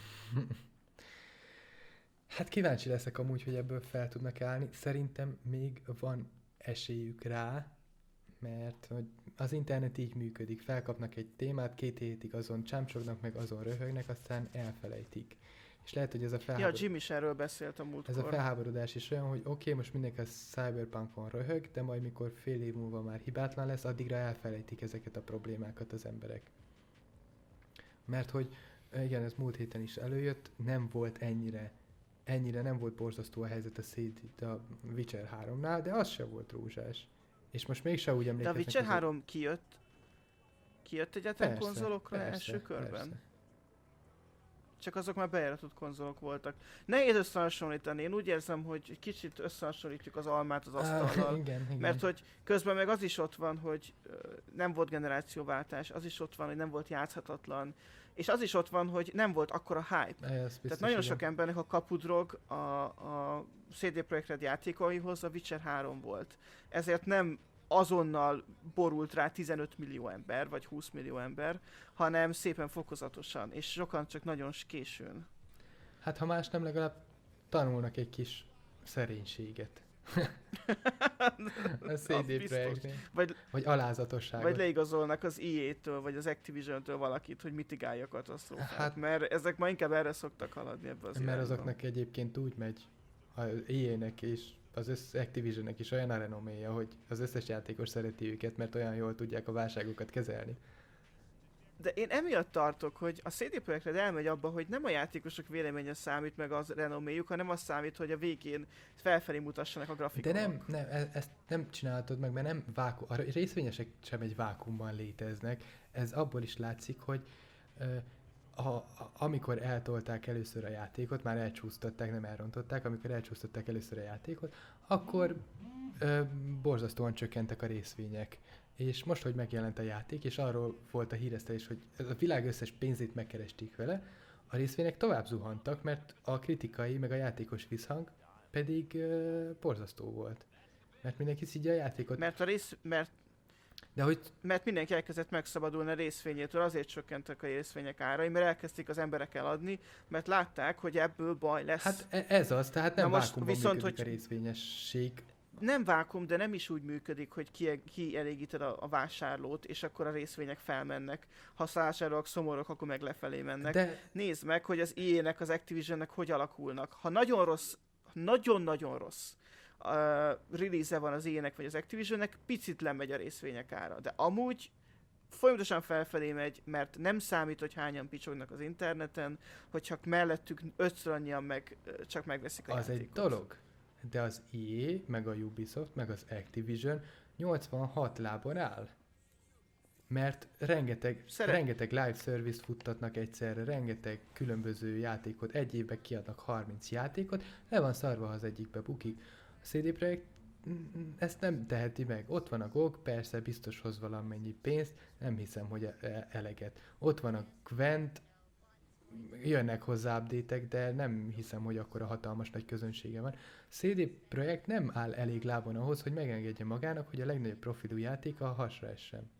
Hát kíváncsi leszek amúgy, hogy ebből fel tudnak állni. Szerintem még van esélyük rá, mert hogy az internet így működik. Felkapnak egy témát, két hétig azon csámcsognak, meg azon röhögnek, aztán elfelejtik. És lehet, hogy ez a Ja, felháborodás... Jim is erről beszélt a múltkor. Ez a felháborodás is olyan, hogy oké, okay, most mindenki a Cyberpunkon röhög, de majd mikor fél év múlva már hibátlan lesz, addigra elfelejtik ezeket a problémákat az emberek. Mert hogy, igen, ez múlt héten is előjött, nem volt ennyire, ennyire nem volt borzasztó a helyzet a, C D, a Witcher háromnál, de az se volt rózsás. És most mégse úgy De emlékeznek... a Witcher azok... három kijött? Kijött egyáltalán Persze, konzolokra persze, első körben? persze. Csak azok már bejáratott konzolok voltak. Nehéz összehasonlítani, én úgy érzem, hogy egy kicsit összehasonlítjuk az almát az asztallal. Ah, igen, igen. Mert hogy közben meg az is ott van, hogy ö, nem volt generációváltás, az is ott van, hogy nem volt játszhatatlan, és az is ott van, hogy nem volt akkora hype. Ez biztos, Tehát nagyon igen. sok embernek a kapudrog a, a cé dé Projekt Red játékaihoz a Witcher három volt. Ezért nem azonnal borult rá tizenöt millió ember, vagy húsz millió ember, hanem szépen fokozatosan, és sokan csak nagyon későn. Hát ha más nem, legalább tanulnak egy kis szerénységet. A cé dé Projektnél. Vagy, vagy alázatosságot. vagy leigazolnak az í á-től, vagy az Activision-től valakit, hogy mitigálja a katasztrófát. Hát- Hát, mert ezek ma inkább erre szoktak haladni ebbe az Mert irányba. azoknak egyébként úgy megy, az í á-nek és az össz Activisionnek is olyan a renoméja, hogy az összes játékos szereti őket, mert olyan jól tudják a válságokat kezelni. De én emiatt tartok, hogy a cé dé Projekt Red elmegy abba, hogy nem a játékosok véleménye számít meg az renoméjuk, hanem az számít, hogy a végén felfelé mutassanak a grafikonok. De nem, nem, e- ezt nem csinálhatod meg, mert nem vákum, a részvényesek sem egy vákumban léteznek. Ez abból is látszik, hogy ö, a, a, amikor eltolták először a játékot, már elcsúsztatták, nem elrontották, amikor elcsúsztatták először a játékot, akkor ö, borzasztóan csökkentek a részvények. És most, hogy megjelent a játék, és arról volt a híresztelés, hogy a világ összes pénzét megkeresték vele, a részvények tovább zuhantak, mert a kritikai, meg a játékos visszhang pedig uh, borzasztó volt. Mert mindenki szidja a játékot. Mert, a rész, mert, De hogy mert mindenki elkezdett megszabadulni a részvényétől, azért csökkentek a részvények árai, mert elkezdték az emberek eladni, mert látták, hogy ebből baj lesz. hát e- ez az, tehát nem Na most vákumban viszont, működik hogy- a részvényesség. Nem vákum, de nem is úgy működik, hogy ki- kielégíted a, a vásárlót, és akkor a részvények felmennek. Ha a vásárlók szomorok, akkor meg lefelé mennek. De Nézd meg, hogy az í á-nek, az Activisionnek hogy alakulnak. Ha nagyon rossz, nagyon-nagyon rossz uh, release van az í á-nek vagy az Activisionnek, picit lemegy a részvények ára. De amúgy folyamatosan felfelé megy, mert nem számít, hogy hányan picsognak az interneten, hogy csak mellettük ötször annyian meg, ö, csak megveszik a az egy játékot. dolog. De az í á, meg a Ubisoft, meg az Activision nyolcvanhat lábon áll. Mert rengeteg, Szeret- rengeteg live service futtatnak egyszerre, rengeteg különböző játékot, egy évben kiadnak harminc játékot, le van szarva, ha az egyikbe bukik. A cé dé Projekt mm, ezt nem teheti meg. Ott van a gé o gé, persze biztos hoz valamennyi pénzt, nem hiszem, hogy e- eleget. Ott van a Gwent, jönnek hozzá update-ek, de nem hiszem, hogy akkora hatalmas nagy közönsége van. A cé dé Projekt nem áll elég lábon ahhoz, hogy megengedje magának, hogy a legnagyobb profilú játéka hasra essen.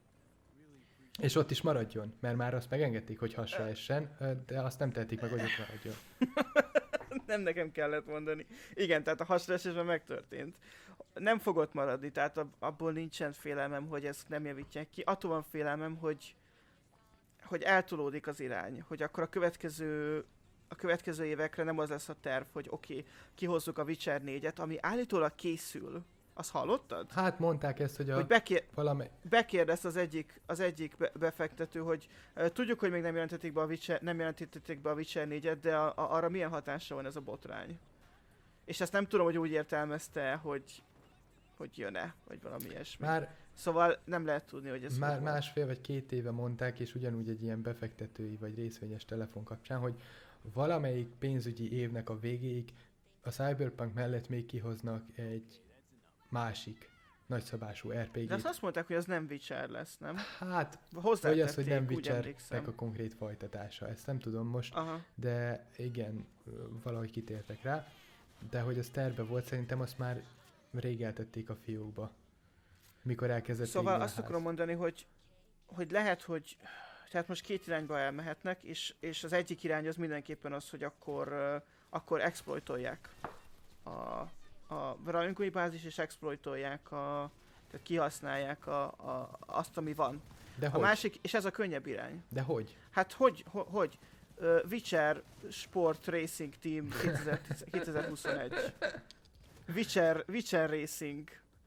És ott is maradjon, mert már azt megengedték, hogy hasra essen, ö, de azt nem tehetik meg, hogy ott maradjon. Nem nekem kellett mondani. Igen, tehát a hasraesésben megtörtént. Nem fogott maradni, tehát ab- abból nincsen félelmem, hogy ezt nem javítják ki. Attól van félelmem, hogy hogy eltolódik az irány, hogy akkor a következő a következő évekre nem az lesz a terv, hogy oké, okay, kihozzuk a Witcher négyet, ami állítólag készül. Azt hallottad? Hát mondták ezt, hogy a Hogy bekér, valami... bekérdezte az egyik, az egyik be- befektető, hogy uh, tudjuk, hogy még nem jelentették be a Witcher, nem jelentették be a Witcher négyet, de a, a, arra milyen hatása van ez a botrány? És ezt nem tudom, hogy úgy értelmezte, hogy hogy jön-e, vagy valami ilyesmi. Már, Szóval nem lehet tudni, hogy ez már hogy van. másfél vagy két éve mondták, és ugyanúgy egy ilyen befektetői vagy részvényes telefon kapcsán, hogy valamelyik pénzügyi évnek a végéig a Cyberpunk mellett még kihoznak egy másik nagyszabású er pé De azt gét. azt mondták, hogy az nem Witcher lesz, nem? Hát, Hozzátették, vagy az, hogy nem úgy Witchernek emlékszem. a konkrét folytatása, ezt nem tudom most, Aha. de igen, valahogy kitértek rá. De hogy az terve volt, szerintem azt már rég eltették a fiókba. Mikor elkezdett Szóval égni a azt ház. akarom mondani, hogy, hogy lehet, hogy tehát most két irányba elmehetnek, és, és az egyik irány az mindenképpen az, hogy akkor, uh, akkor exploitolják a, a rajongói bázis, és exploitolják a, tehát kihasználják a, a, azt, ami van. De A hogy? másik, és ez a könnyebb irány. De hogy? Hát hogy, hogy, hogy? uh, Witcher Sport Racing Team kétezer-huszonegy. Witcher, Witcher Racing.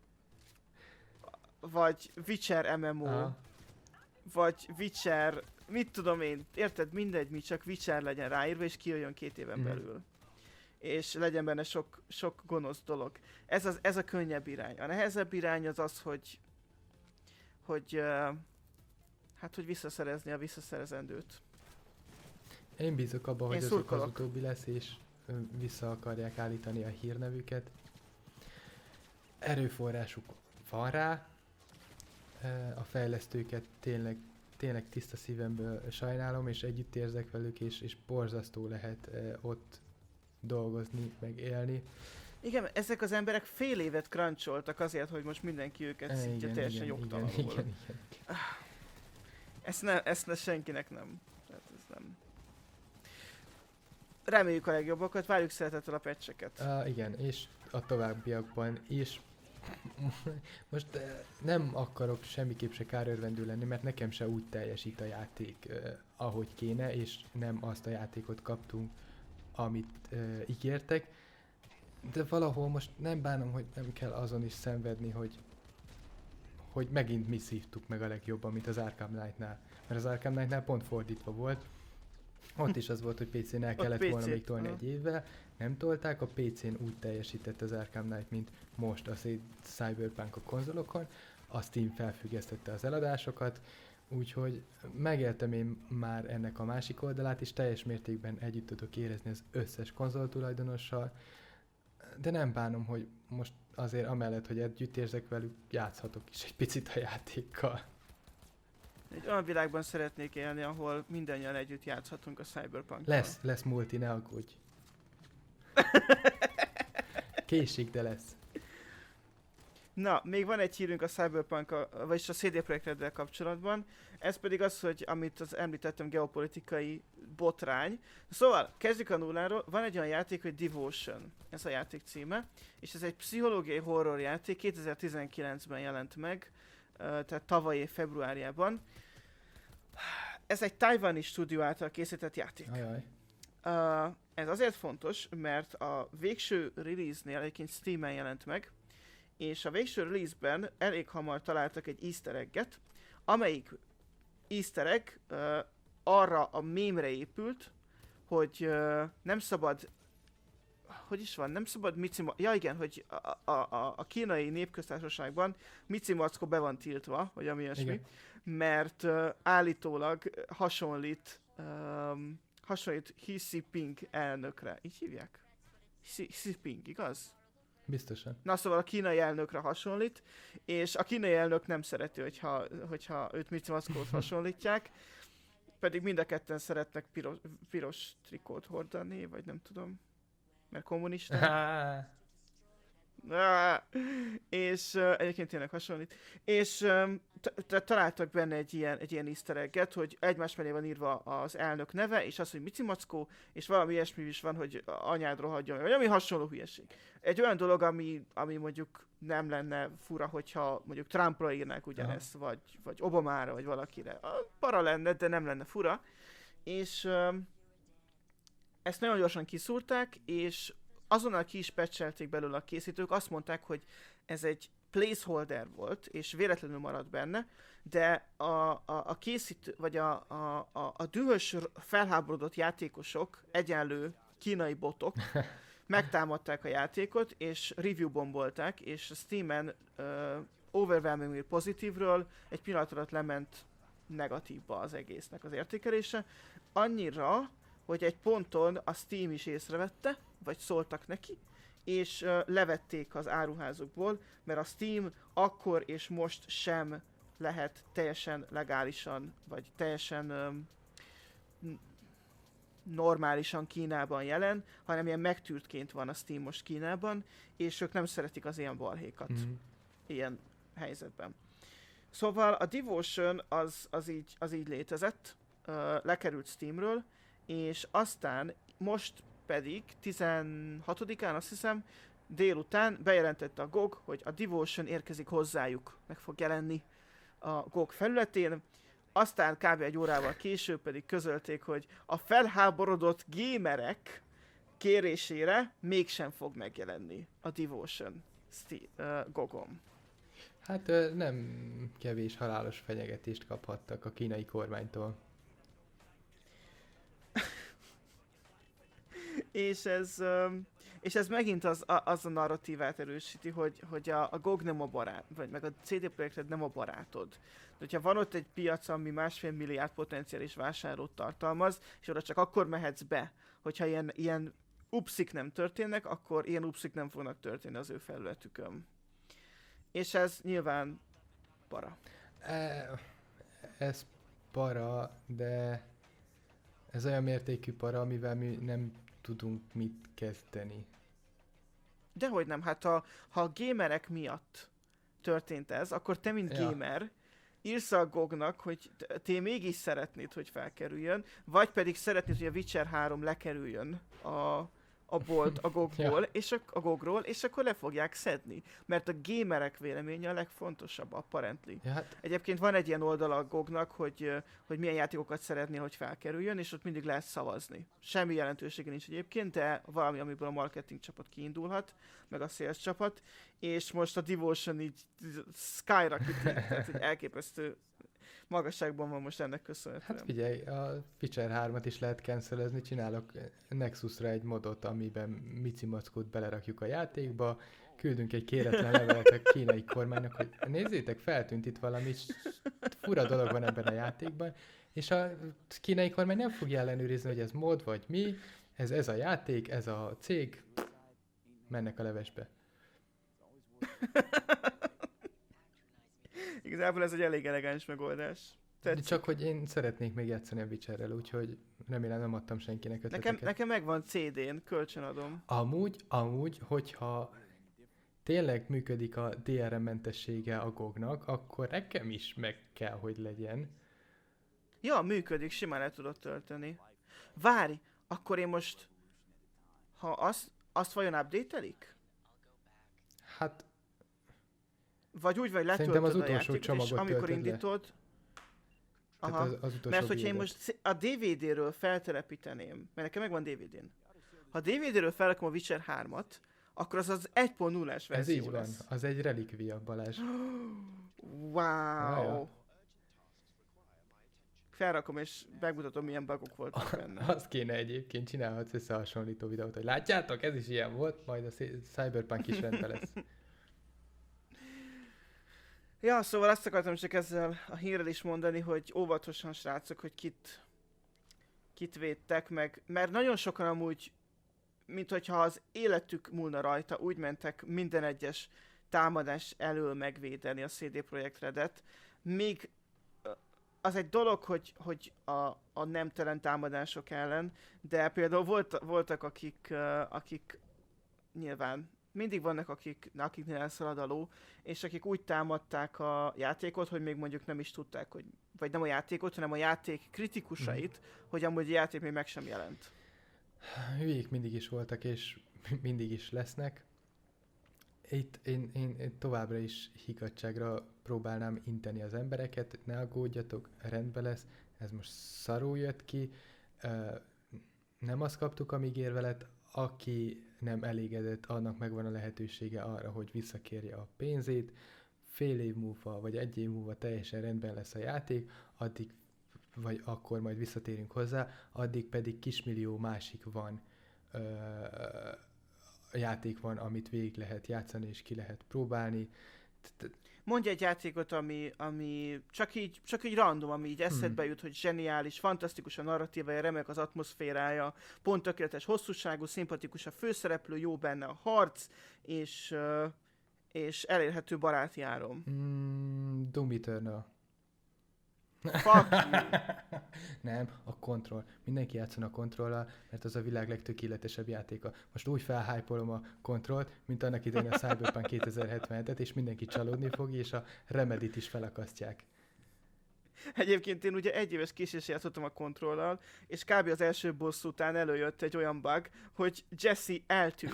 Vagy Witcher em em o. Aha. Vagy Witcher, mit tudom én, érted, mindegy, mi csak Witcher legyen ráírva, és kijöjjön két éven mm. belül. És legyen benne sok, sok gonosz dolog. Ez, az, ez a könnyebb irány. A nehezebb irány az az, hogy hogy uh, hát, hogy visszaszerezni a visszaszerezendőt. Én bízok abban, hogy azok az utóbbi lesz, és vissza akarják állítani a hírnevüket. Erőforrásuk van rá, a fejlesztőket tényleg, tényleg tiszta szívemből sajnálom, és együtt érzek velük, és, és borzasztó lehet ott dolgozni, meg élni. Igen, ezek az emberek fél évet cruncholtak azért, hogy most mindenki őket szintje teljesen jogtalanul. Igen, igen, igen. Ezt, ne, ezt ne senkinek nem. Tehát ez nem. Reméljük a legjobbakat, várjuk szeretettel a patcheket. Uh, igen, és a továbbiakban is. Most uh, nem akarok semmiképp se kárörvendő lenni, mert nekem se úgy teljesít a játék, uh, ahogy kéne, és nem azt a játékot kaptunk, amit uh, ígértek. De valahol most nem bánom, hogy nem kell azon is szenvedni, hogy, hogy megint mi szívtuk meg a legjobban, mint az Arkham Knight-nál. Mert az Arkham Knight-nál pont fordítva volt. Ott is az volt, hogy pé cén el kellett volna még tolni egy évvel. Nem tolták, a pé cén úgy teljesített az Arkham Knight, mint most a Cyberpunk a konzolokon. A Steam felfüggesztette az eladásokat, úgyhogy megéltem én már ennek a másik oldalát, és teljes mértékben együtt tudok érezni az összes konzoltulajdonossal. De nem bánom, hogy most azért amellett, hogy együtt érzek velük, játszhatok is egy picit a játékkal. Egy olyan világban szeretnék élni, ahol mindannyian együtt játszhatunk a Cyberpunk-kal. Lesz, lesz multi, ne aggódj. Késik, de lesz. Na, még van egy hírünk a Cyberpunk, vagyis a cé dé Projekt Reddel kapcsolatban. Ez pedig az, hogy amit az említettem, geopolitikai botrány. Szóval, kezdjük a nulláról. Van egy olyan játék, hogy Devotion. Ez a játék címe. És ez egy pszichológiai horror játék. kétezer-tizenkilencben jelent meg. Tehát tavaly év februárjában. Ez egy tajvani stúdió által készített játék. Ajaj. Uh, ez azért fontos, mert a végső release-nél egyébként Steamen jelent meg, és a végső release-ben elég hamar találtak egy easter egget, amelyik easter egg uh, arra a mémre épült, hogy uh, nem szabad, hogy is van, nem szabad Mici, ja igen, hogy a, a, a, a kínai népköztársaságban Mici Mackó be van tiltva, vagy ami ilyesmi, mert uh, állítólag hasonlít, um, hasonlít Xi Jinping elnökre, így hívják? Xi Jinping, igaz? Biztosan. Na szóval a kínai elnökre hasonlít, és a kínai elnök nem szereti, hogyha, hogyha őt Mici Mackót hasonlítják, pedig mind a ketten szeretnek piros, piros trikót hordani, vagy nem tudom, mert kommunisták. És uh, egyébként tényleg hasonlít. És um, találtak benne egy ilyen, egy ilyen easter egget, hogy egymás mellé van írva az elnök neve, és az, hogy Mici Mackó, és valami ilyesmi is van, hogy anyád rohadjon, vagy ami hasonló hülyeség. Egy olyan dolog, ami, ami mondjuk nem lenne fura, hogyha mondjuk Trumpra írnák ugyanezt, vagy, vagy Obamára, vagy valakire. A para lenne, de nem lenne fura. És um, ezt nagyon gyorsan kiszúrták, és azonnal ki is patchelték belőle a készítők, azt mondták, hogy ez egy placeholder volt, és véletlenül maradt benne, de a, a, a készítő, vagy a, a, a, a dühös, felháborodott játékosok, egyenlő kínai botok megtámadták a játékot, és review bombolták, és a Steamen uh, overwhelmingly pozitívről egy pillanat alatt lement negatívba az egésznek az értékelése. Annyira, hogy egy ponton a Steam is észrevette, vagy szóltak neki, és uh, levették az áruházukból, mert a Steam akkor és most sem lehet teljesen legálisan, vagy teljesen um, normálisan Kínában jelen, hanem ilyen megtűrtként van a Steam most Kínában, és ők nem szeretik az ilyen balhékat mm-hmm. ilyen helyzetben. Szóval a Devotion az, az, így, az így létezett, uh, lekerült Steamről, és aztán most pedig tizenhatodikán azt hiszem délután bejelentette a gé o gé, hogy a Devotion érkezik hozzájuk, meg fog jelenni a gé o gé felületén. aztán kb. Egy órával később pedig közölték, hogy a felháborodott gamerek kérésére mégsem fog megjelenni a Devotion Sti- uh, gogom. Hát ö, nem kevés halálos fenyegetést kaphattak a kínai kormánytól. és ez um, és ez megint az a, az a narratívát erősíti, hogy, hogy a, a gé o gé nem a barát, vagy meg a cé dé Projekted nem a barátod. De hogyha van ott egy piac, ami másfél milliárd potenciális vásárlót tartalmaz, és oda csak akkor mehetsz be, hogyha ilyen, ilyen upszik nem történnek, akkor ilyen upszik nem fognak történni az ő felületükön. És ez nyilván para. E, ez para, de ez olyan mértékű para, amivel mi nem tudunk mit kezdeni. Dehogy nem, hát ha, ha a gamerek miatt történt ez, akkor te, mint Ja. gamer, írsz a gé o gé-nak, hogy te mégis szeretnéd, hogy felkerüljön, vagy pedig szeretnéd, hogy a Witcher három lekerüljön a, a bolt a gé o gé-ból, Ja. és a, a gé o gé-ról, és akkor le fogják szedni. Mert a gamerek véleménye a legfontosabb, apparently. Ja, hát, Egyébként van egy ilyen oldala a gé o gé-nak, hogy, ö, hogy milyen játékokat szeretné, hogy felkerüljön, és ott mindig lehet szavazni. Semmi jelentősége nincs egyébként, de valami, amiből a marketing csapat kiindulhat, meg a sales csapat, és most a Devotion így skyrocket, tehát hogy elképesztő magasságban van most ennek köszönhetően. hát figyelj, a Witcher hármat is lehet cancelezni, csinálok Nexusra egy modot, amiben Mici Mackót belerakjuk a játékba, küldünk egy kéretlen levelet a kínai kormánynak, hogy nézzétek, feltűnt itt valami fura dolog van ebben a játékban, és a kínai kormány nem fogja ellenőrizni, hogy ez mod vagy mi, ez, ez a játék, ez a cég, mennek a levesbe. Igazából ez egy elég elegáns megoldás. De Tetszik. csak, hogy én szeretnék még játszani a Witcherrel, úgyhogy remélem nem adtam senkinek ötleteket. Nekem, nekem megvan cé dén, kölcsönadom. Amúgy, amúgy, hogyha tényleg működik a dé er em mentessége a gé o gé-nak, akkor nekem is meg kell, hogy legyen. Ja, működik, simán el tudod tölteni. Várj, akkor én most... Ha azt, azt vajon update-elik? Hát, Vagy úgy, vagy Szerintem letöltöd az a utolsó játékot, és csomagot amikor töltöd le. indítod... tehát Aha, az, az utolsó mert hogyha én buildet. most a dé vé dé-ről feltelepíteném, mert nekem megvan dé vé dén. Ha dé vé dé-ről felrakom a Witcher hármat, akkor az az egy pont nullás Ez verzió így van, lesz. az egy relikvia, Balázs. Wow! ja. Felrakom és megmutatom, milyen bugok voltak benne. Azt kéne egyébként, csinálhatsz összehasonlító videót, hogy látjátok, ez is ilyen volt, majd a Cyberpunk is rendben lesz. Ja, szóval azt akartam csak ezzel a hírrel is mondani, hogy óvatosan, srácok, hogy kit, kit védtek meg, mert nagyon sokan amúgy, mint hogyha az életük múlna rajta, úgy mentek minden egyes támadás elől megvédeni a cé dé Projekt Redet, még ö, az egy dolog, hogy, hogy a, a nemtelen támadások ellen, de például volt, voltak, akik, ö, akik nyilván mindig vannak, akik, akiknél elszalad a ló, és akik úgy támadták a játékot, hogy még mondjuk nem is tudták, hogy, vagy nem a játékot, hanem a játék kritikusait, mm. hogy amúgy a játék még meg sem jelent. Hülyék mindig is voltak, és mindig is lesznek. Itt én, én, én továbbra is higgadtságra próbálnám inteni az embereket, ne aggódjatok, rendben lesz, ez most szarul jött ki, nem azt kaptuk, amíg érve lett, aki nem elégedett, annak megvan a lehetősége arra, hogy visszakérje a pénzét, fél év múlva, vagy egy év múlva teljesen rendben lesz a játék, addig, vagy akkor majd visszatérünk hozzá, addig pedig kismillió másik van, ö, játék van, amit végig lehet játszani, és ki lehet próbálni. Mondj egy játékot, ami, ami csak, így, csak így random, ami így eszedbe hmm. jut, hogy zseniális, fantasztikus a narratívája, remek az atmoszférája, pont tökéletes hosszúságú, szimpatikus a főszereplő, jó benne a harc, és, uh, és elérhető baráti áron. Mm, Doom Eternal. Fuck you. Nem, a Control. Mindenki játszon a Controllal, mert az a világ legtökéletesebb játéka. Most úgy felhypolom a Controlt, mint annak idején a Cyberpunk kétezer-hetvenhetet, és mindenki csalódni fog, és a Remedit is felakasztják. Egyébként én ugye egy éves késés játszottam a Controllal, és kb. Az első boss után előjött egy olyan bug, hogy Jesse eltűnt.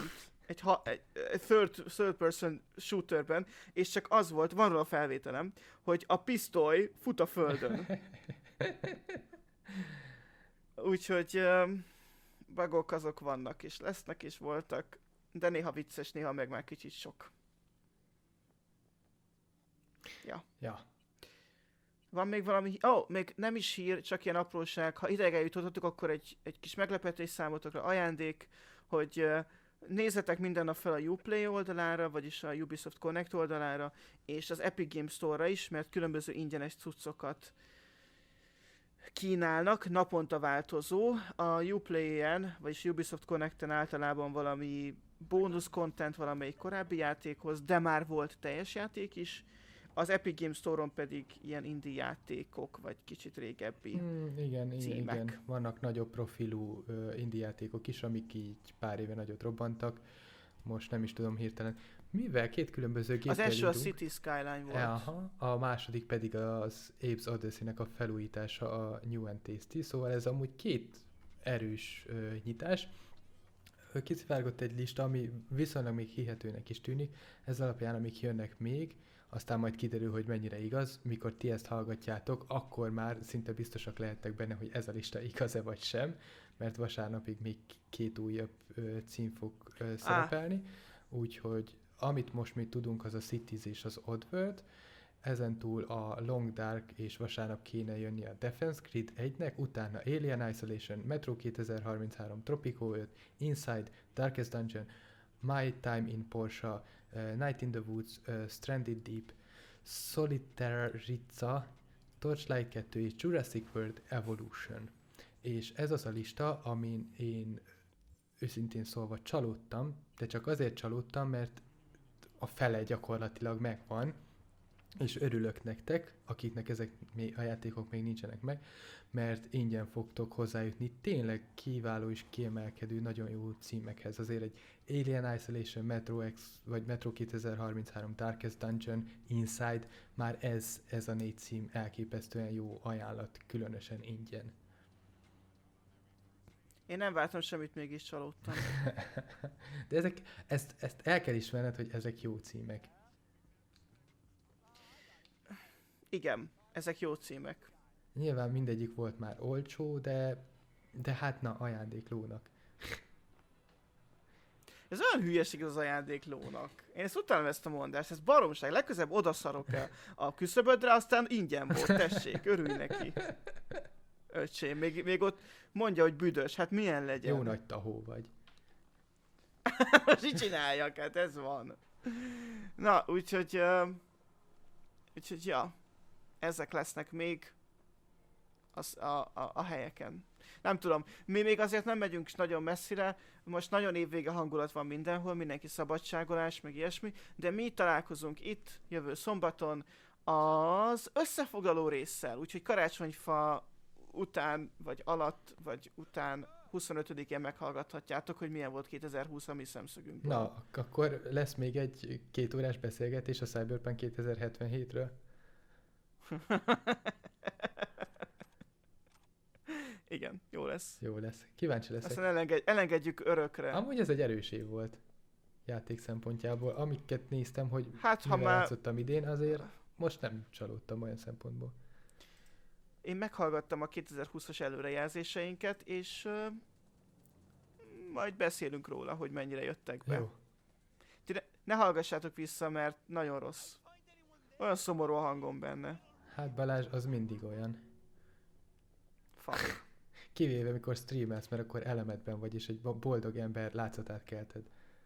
egy, ha, egy, egy third, third person shooterben, és csak az volt, van róla felvételem, hogy a pisztoly fut a földön. Úgyhogy um, bugok azok vannak, és lesznek, és voltak, de néha vicces, néha meg már kicsit sok. Ja. Ja. Van még valami, ó, oh, még nem is hír, csak ilyen apróság. Ha ideig eljutottatok, akkor egy, egy kis meglepetés számotokra ajándék, hogy uh, nézzetek minden nap fel a Uplay oldalára, vagyis a Ubisoft Connect oldalára, és az Epic Games Store-ra is, mert különböző ingyenes cuccokat kínálnak, naponta változó. A Uplay-en, vagyis Ubisoft Connect-en általában valami bónusz content valamelyik korábbi játékhoz, de már volt teljes játék is. Az Epic Games Store-on pedig ilyen indie játékok, vagy kicsit régebbi hmm, igen, igen, címek. igen. Vannak nagyobb profilú uh, indie játékok is, amik így pár éve nagyot robbantak. Most nem is tudom hirtelen. Mivel két különböző géppel Az első indulunk, a City Skyline volt. Aha, a második pedig az Apes Odyssey-nek a felújítása, a New and Tasty, szóval ez amúgy két erős uh, nyitás. Kiszivárgott egy lista, ami viszonylag még hihetőnek is tűnik, ez alapján amik jönnek még, aztán majd kiderül, hogy mennyire igaz, mikor ti ezt hallgatjátok, akkor már szinte biztosak lehettek benne, hogy ez a lista igaz-e vagy sem, mert vasárnapig még két újabb ö, cím fog ö, szerepelni, úgyhogy amit most még tudunk, az a Cities és az Oddworld, ezentúl a Long Dark és vasárnap kéne jönni a Defense Grid egynek, utána Alien Isolation, Metro kétezer-harminchárom, Tropico öt, Inside, Darkest Dungeon, My Time in Porsche, uh, Night in the Woods, uh, Stranded Deep, Solitaire-Rizza, Torchlight kettő és Jurassic World Evolution. És ez az a lista, amin én őszintén szólva csalódtam, de csak azért csalódtam, mert a fele gyakorlatilag megvan, és örülök nektek, akiknek ezek a játékok még nincsenek meg, mert ingyen fogtok hozzájutni tényleg kiváló és kiemelkedő, nagyon jó címekhez. Azért egy Alien Isolation, Metro X, vagy Metro kétezer-harminchárom, Darkest Dungeon, Inside, már ez, ez a négy cím elképesztően jó ajánlat, különösen ingyen. Én nem vártam semmit, mégis csalódtam. De ezek, ezt, ezt el kell ismerned, hogy ezek jó címek. Igen, ezek jó címek. Nyilván mindegyik volt már olcsó, de, de hát na, ajándéklónak. Ez olyan hülyeség az ajándéklónak. Én ezt utálom ezt a mondást, ez baromság. Legközelebb odaszarok el a küszöbödre, aztán ingyen volt, tessék, örülj neki. Öcsém, még, még ott mondja, hogy büdös, hát milyen legyen. Jó nagy tahó vagy. Most így csináljak, hát ez van. Na, úgyhogy... Uh, úgyhogy, ja. Ezek lesznek még az, a, a, a helyeken. Nem tudom, mi még azért nem megyünk nagyon messzire, most nagyon évvége hangulat van mindenhol, mindenki szabadságolás, meg ilyesmi, de mi találkozunk itt jövő szombaton az összefoglaló résszel, úgyhogy karácsonyfa után, vagy alatt, vagy után huszonötödikén meghallgathatjátok, hogy milyen volt kétezer-húsz a mi szemszögünkből. Na, ak- akkor lesz még egy két órás beszélgetés a Cyberpunk kétezer-hetvenhétről. Igen, jó lesz. Jó lesz. Kíváncsi leszek. Aztán elenged, elengedjük örökre. Amúgy ez egy erős év volt játék szempontjából. Amiket néztem, hogy Hát, ha mivel már... játszottam idén, azért most nem csalódtam olyan szempontból. Én meghallgattam a kétezer-húszas előrejelzéseinket, és uh, majd beszélünk róla, hogy mennyire jöttek be. Jó. Ti ne, ne hallgassátok vissza, mert nagyon rossz. Olyan szomorú a hangom benne. Hát Balázs, az mindig olyan. Fuck. Kivéve, mikor streamelsz, mert akkor elemedben vagy, és egy boldog ember látszatát kelted.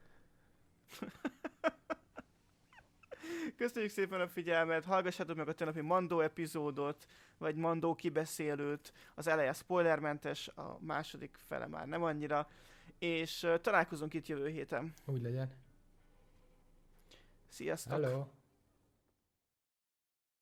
Köszönjük szépen a figyelmet, hallgassátok meg a tegnapi Mandó epizódot, vagy Mandó kibeszélőt, az eleje spoilermentes, a második fele már nem annyira, és uh, találkozunk itt jövő héten. Úgy legyen. Sziasztok! Hello!